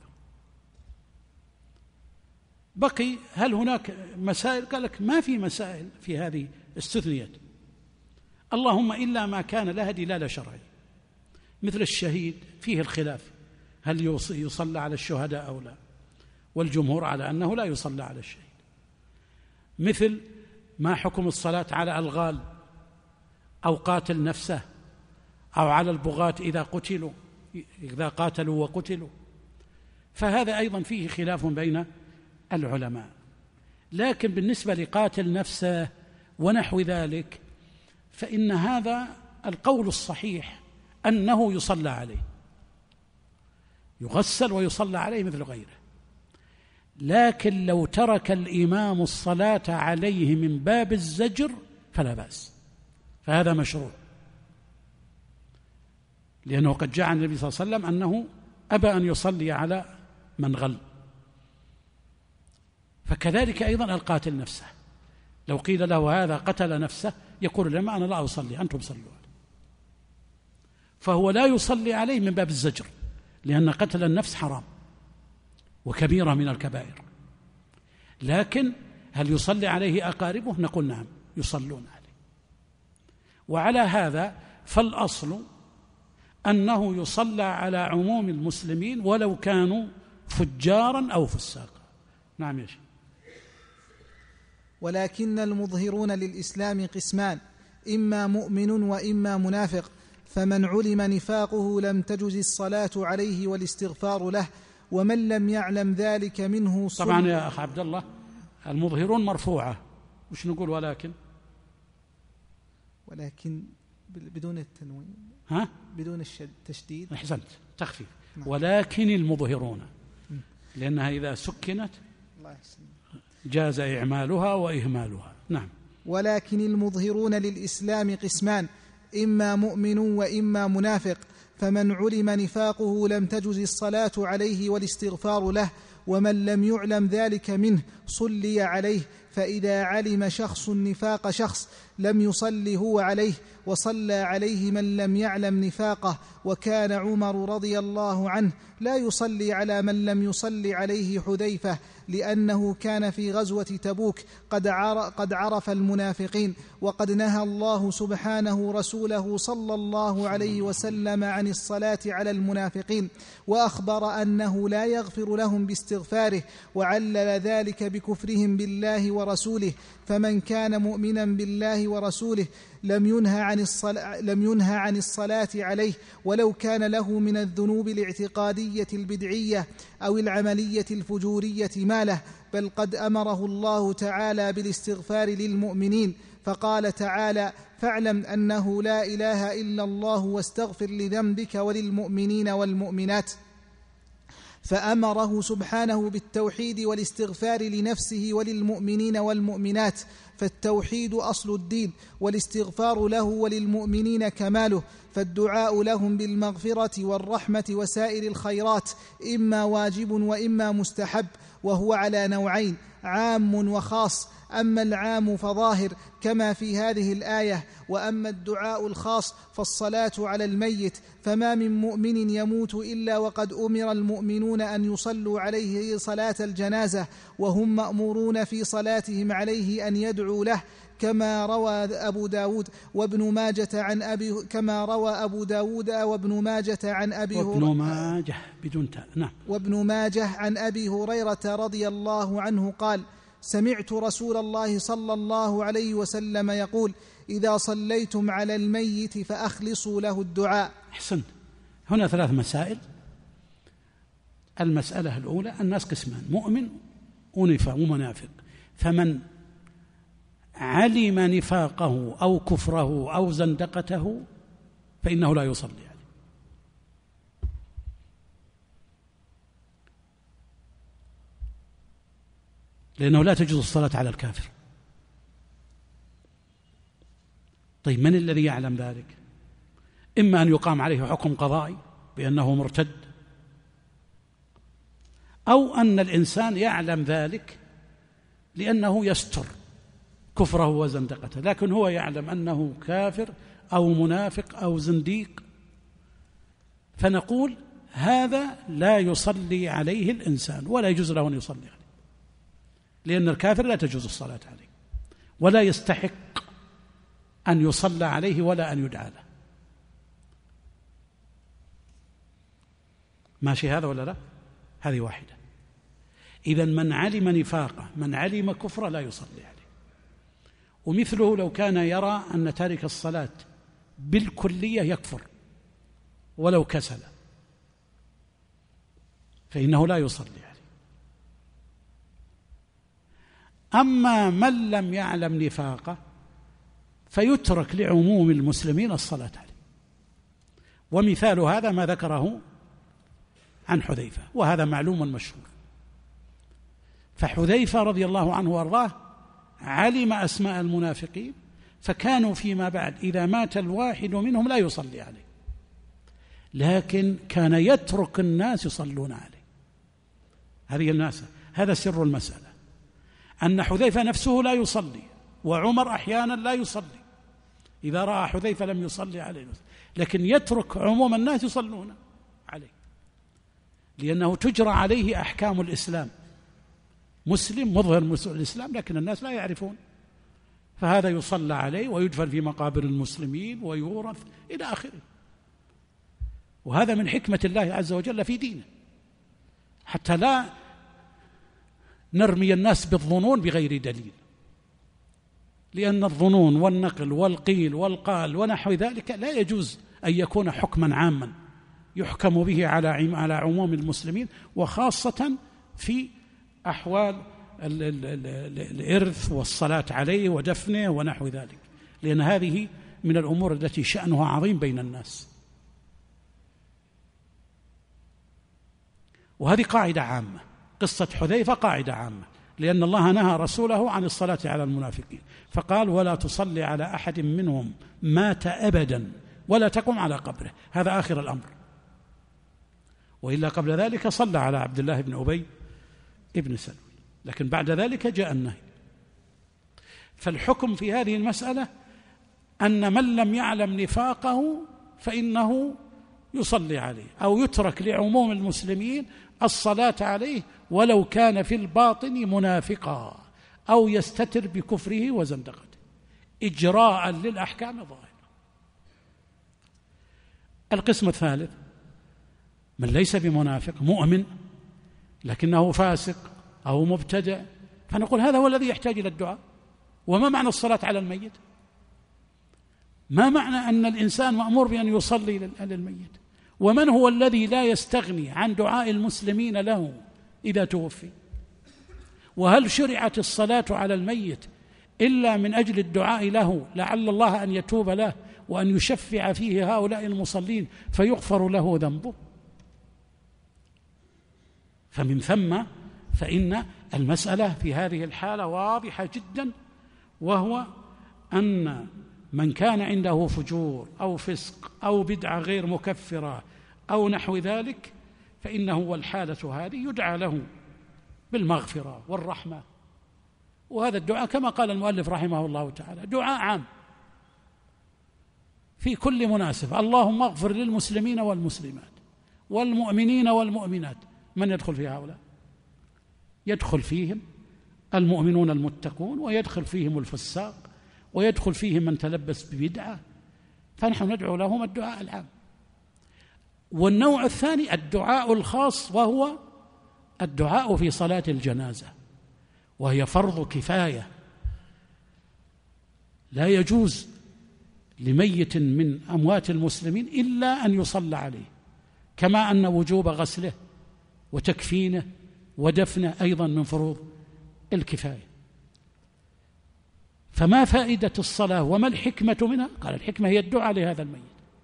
بقي هل هناك مسائل؟ قال لك ما في مسائل في هذه استثنيت، اللهم إلا ما كان لها دلالة شرعية، مثل الشهيد فيه الخلاف هل يصلى على الشهداء أو لا، والجمهور على أنه لا يصلى على الشهيد. مثل ما حكم الصلاة على الغال أو قاتل نفسه أو على البغاة إذا قاتلوا وقتلوا، فهذا أيضا فيه خلاف بين العلماء. لكن بالنسبة لقاتل نفسه ونحو ذلك فإن هذا القول الصحيح أنه يصلى عليه، يغسل ويصلى عليه مثل غيره. لكن لو ترك الإمام الصلاة عليه من باب الزجر فلا بأس، فهذا مشروع، لأنه قد جاء عن النبي صلى الله عليه وسلم أنه أبى أن يصلي على من غل. فكذلك أيضا القاتل نفسه، لو قيل له هذا قتل نفسه يقول لما أنا لا أصلي، أنتم صلوا عليه، فهو لا يصلي عليه من باب الزجر، لأن قتل النفس حرام وكبيرة من الكبائر. لكن هل يصلي عليه أقاربه؟ نقول نعم، يصلون عليه. وعلى هذا فالأصل أنه يصلى على عموم المسلمين ولو كانوا فجارا أو فساقا. نعم يا شيخ. ولكن المظهرون للإسلام قسمان، إما مؤمن وإما منافق، فمن علم نفاقه لم تجز الصلاة عليه والاستغفار له، ومن لم يعلم ذلك منه طبعا يا أخ عبد الله المظهرون مرفوعة، وش نقول؟ ولكن بدون التنوين، بدون التشديد. أحسنت، تخفيف. ولكن المظهرون، لأنها إذا سكنت جاز إعمالها وإهمالها. نعم. ولكن المظهرون للإسلام قسمان، إما مؤمن وإما منافق، فمن علم نفاقه لم تجز الصلاة عليه والاستغفار له، ومن لم يعلم ذلك منه صلي عليه. فإذا علم شخص نفاق شخص لم يصلي هو عليه، وصلى عليه من لم يعلم نفاقه. وكان عمر رضي الله عنه لا يصلي على من لم يصلي عليه حذيفة، لأنه كان في غزوة تبوك قد عرف المنافقين، وقد نهى الله سبحانه رسوله صلى الله عليه وسلم عن الصلاة على المنافقين، وأخبر أنه لا يغفر لهم باستغفاره، وعلل ذلك بكفرهم بالله ورسوله. فمن كان مؤمنا بالله ورسوله لم ينهى عن الصلاة عليه، ولو كان له من الذنوب الاعتقادية البدعية أو العملية الفجورية ما له، بل قد أمره الله تعالى بالاستغفار للمؤمنين، فقال تعالى: فاعلم أنه لا إله إلا الله واستغفر لذنبك وللمؤمنين والمؤمنات. فأمره سبحانه بالتوحيد والاستغفار لنفسه وللمؤمنين والمؤمنات، فالتوحيد أصل الدين، والاستغفار له وللمؤمنين كماله. فالدعاء لهم بالمغفرة والرحمة وسائر الخيرات إما واجب وإما مستحب، وهو على نوعين: عام وخاص. أما العام فظاهر كما في هذه الآية، وأما الدعاء الخاص فالصلاة على الميت. فما من مؤمن يموت إلا وقد أمر المؤمنون أن يصلوا عليه صلاة الجنازة، وهم مأمورون في صلاتهم عليه أن يدعوا له، كما روى أبو داود وابن ماجة عن أبي وابن ماجه عن أبي هريرة رضي الله عنه قال: سمعت رسول الله صلى الله عليه وسلم يقول: إذا صليتم على الميت فأخلصوا له الدعاء. أحسنت. هنا 3 مسائل. المسألة الأولى: الناس قسمان، مؤمن ومنافق، فمن علم نفاقه أو كفره أو زندقته فإنه لا يصلي عليه. لأنه لا تجوز الصلاة على الكافر. طيب من الذي يعلم ذلك؟ إما أن يقام عليه حكم قضائي بأنه مرتد، أو أن الإنسان يعلم ذلك لأنه يستر كفره وزندقته، لكن هو يعلم أنه كافر أو منافق أو زنديق، فنقول هذا لا يصلي عليه الإنسان ولا يجوز له أن يصلي عليه، لأن الكافر لا تجوز الصلاة عليه ولا يستحق أن يصلى عليه ولا أن يدعى له. ماشي هذا ولا لا؟ هذه واحدة. إذن من علم نفاقه، من علم كفره، لا يصلي عليه. ومثله لو كان يرى أن تارك الصلاة بالكلية يكفر ولو كسل، فإنه لا يصلي عليه. أما من لم يعلم نفاقه فيترك لعموم المسلمين الصلاة عليه. ومثال هذا ما ذكره عن حذيفة، وهذا معلوم مشهور. فحذيفة رضي الله عنه وارضاه علم أسماء المنافقين، فكانوا فيما بعد إذا مات الواحد منهم لا يصلي عليه، لكن كان يترك الناس يصلون عليه. هذه الناس، هذا سر المسألة، أن حذيفة نفسه لا يصلي، وعمر أحيانا لا يصلي، إذا رأى حذيفة لم يصلي عليه، لكن يترك عموم الناس يصلون عليه، لأنه تجرى عليه أحكام الإسلام، مسلم مظهر الإسلام لكن الناس لا يعرفون، فهذا يصلى عليه ويدفن في مقابر المسلمين ويورث إلى آخره. وهذا من حكمة الله عز وجل في دينه، حتى لا نرمي الناس بالظنون بغير دليل، لأن الظنون والنقل والقيل والقال ونحو ذلك لا يجوز أن يكون حكما عاما يحكم به على عموم المسلمين، وخاصة في أحوال الإرث والصلاة عليه ودفنه ونحو ذلك، لأن هذه من الأمور التي شأنها عظيم بين الناس. وهذه قاعدة عامة، قصة حذيفة قاعدة عامة، لأن الله نهى رسوله عن الصلاة على المنافقين، فقال: ولا تصلي على أحد منهم مات أبدا ولا تقم على قبره. هذا آخر الأمر، وإلا قبل ذلك صلى على عبد الله بن أبي ابن سلول، لكن بعد ذلك جاء النهي. فالحكم في هذه المسألة أن من لم يعلم نفاقه فإنه يصلي عليه، أو يترك لعموم المسلمين الصلاة عليه ولو كان في الباطن منافقا، أو يستتر بكفره وزندقته إجراء للأحكام الظاهرة. القسم الثالث من ليس بمنافق، مؤمن لكنه فاسق أو مبتدع، فنقول هذا هو الذي يحتاج إلى الدعاء. وما معنى الصلاة على الميت؟ ما معنى أن الإنسان مأمور بأن يصلي للميت؟ ومن هو الذي لا يستغني عن دعاء المسلمين له إذا توفي؟ وهل شرعت الصلاة على الميت إلا من أجل الدعاء له لعل الله أن يتوب له وأن يشفع فيه هؤلاء المصلين فيغفر له ذنبه؟ فمن ثم فإن المسألة في هذه الحالة واضحة جدا، وهو أن من كان عنده فجور أو فسق أو بدعة غير مكفرة أو نحو ذلك، فإنه والحالة هذه يدعى له بالمغفرة والرحمة. وهذا الدعاء كما قال المؤلف رحمه الله تعالى دعاء عام في كل مناسبة: اللهم اغفر للمسلمين والمسلمات والمؤمنين والمؤمنات. من يدخل في هؤلاء؟ يدخل فيهم المؤمنون المتقون، ويدخل فيهم الفساق، ويدخل فيهم من تلبس ببدعة، فنحن ندعو لهم الدعاء العام. والنوع الثاني الدعاء الخاص، وهو الدعاء في صلاة الجنازة، وهي فرض كفاية، لا يجوز لميت من أموات المسلمين إلا أن يصلى عليه، كما أن وجوب غسله وتكفينه ودفنه أيضا من فروض الكفاية. فما فائدة الصلاة وما الحكمة منها؟ قال: الحكمة هي الدعاء لهذا الميت.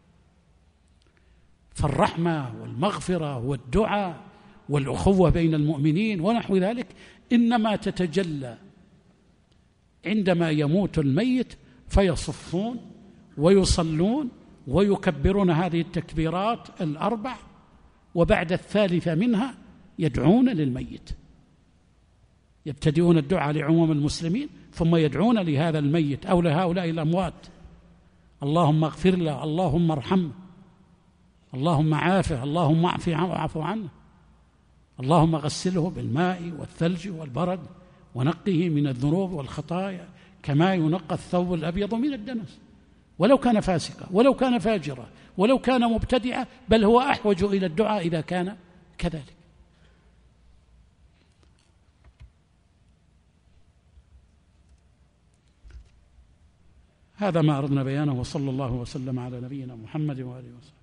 فالرحمة والمغفرة والدعاء والأخوة بين المؤمنين ونحو ذلك إنما تتجلى عندما يموت الميت، فيصفون ويصلون ويكبرون هذه التكبيرات الأربع، وبعد الثالثة منها يدعون للميت، يبتدئون الدعاء لعموم المسلمين ثم يدعون لهذا الميت أو لهؤلاء الأموات: اللهم اغفر له، اللهم ارحمه، اللهم عافه، اللهم اعف عنه، اللهم غسله بالماء والثلج والبرد ونقه من الذنوب والخطايا كما ينقى الثوب الأبيض من الدنس. ولو كان فاسقا، ولو كان فاجرا، ولو كان مبتدعا، بل هو أحوج إلى الدعاء إذا كان كذلك. هذا ما أردنا بيانه، وصلى الله وسلم على نبينا محمد وآله وسلم.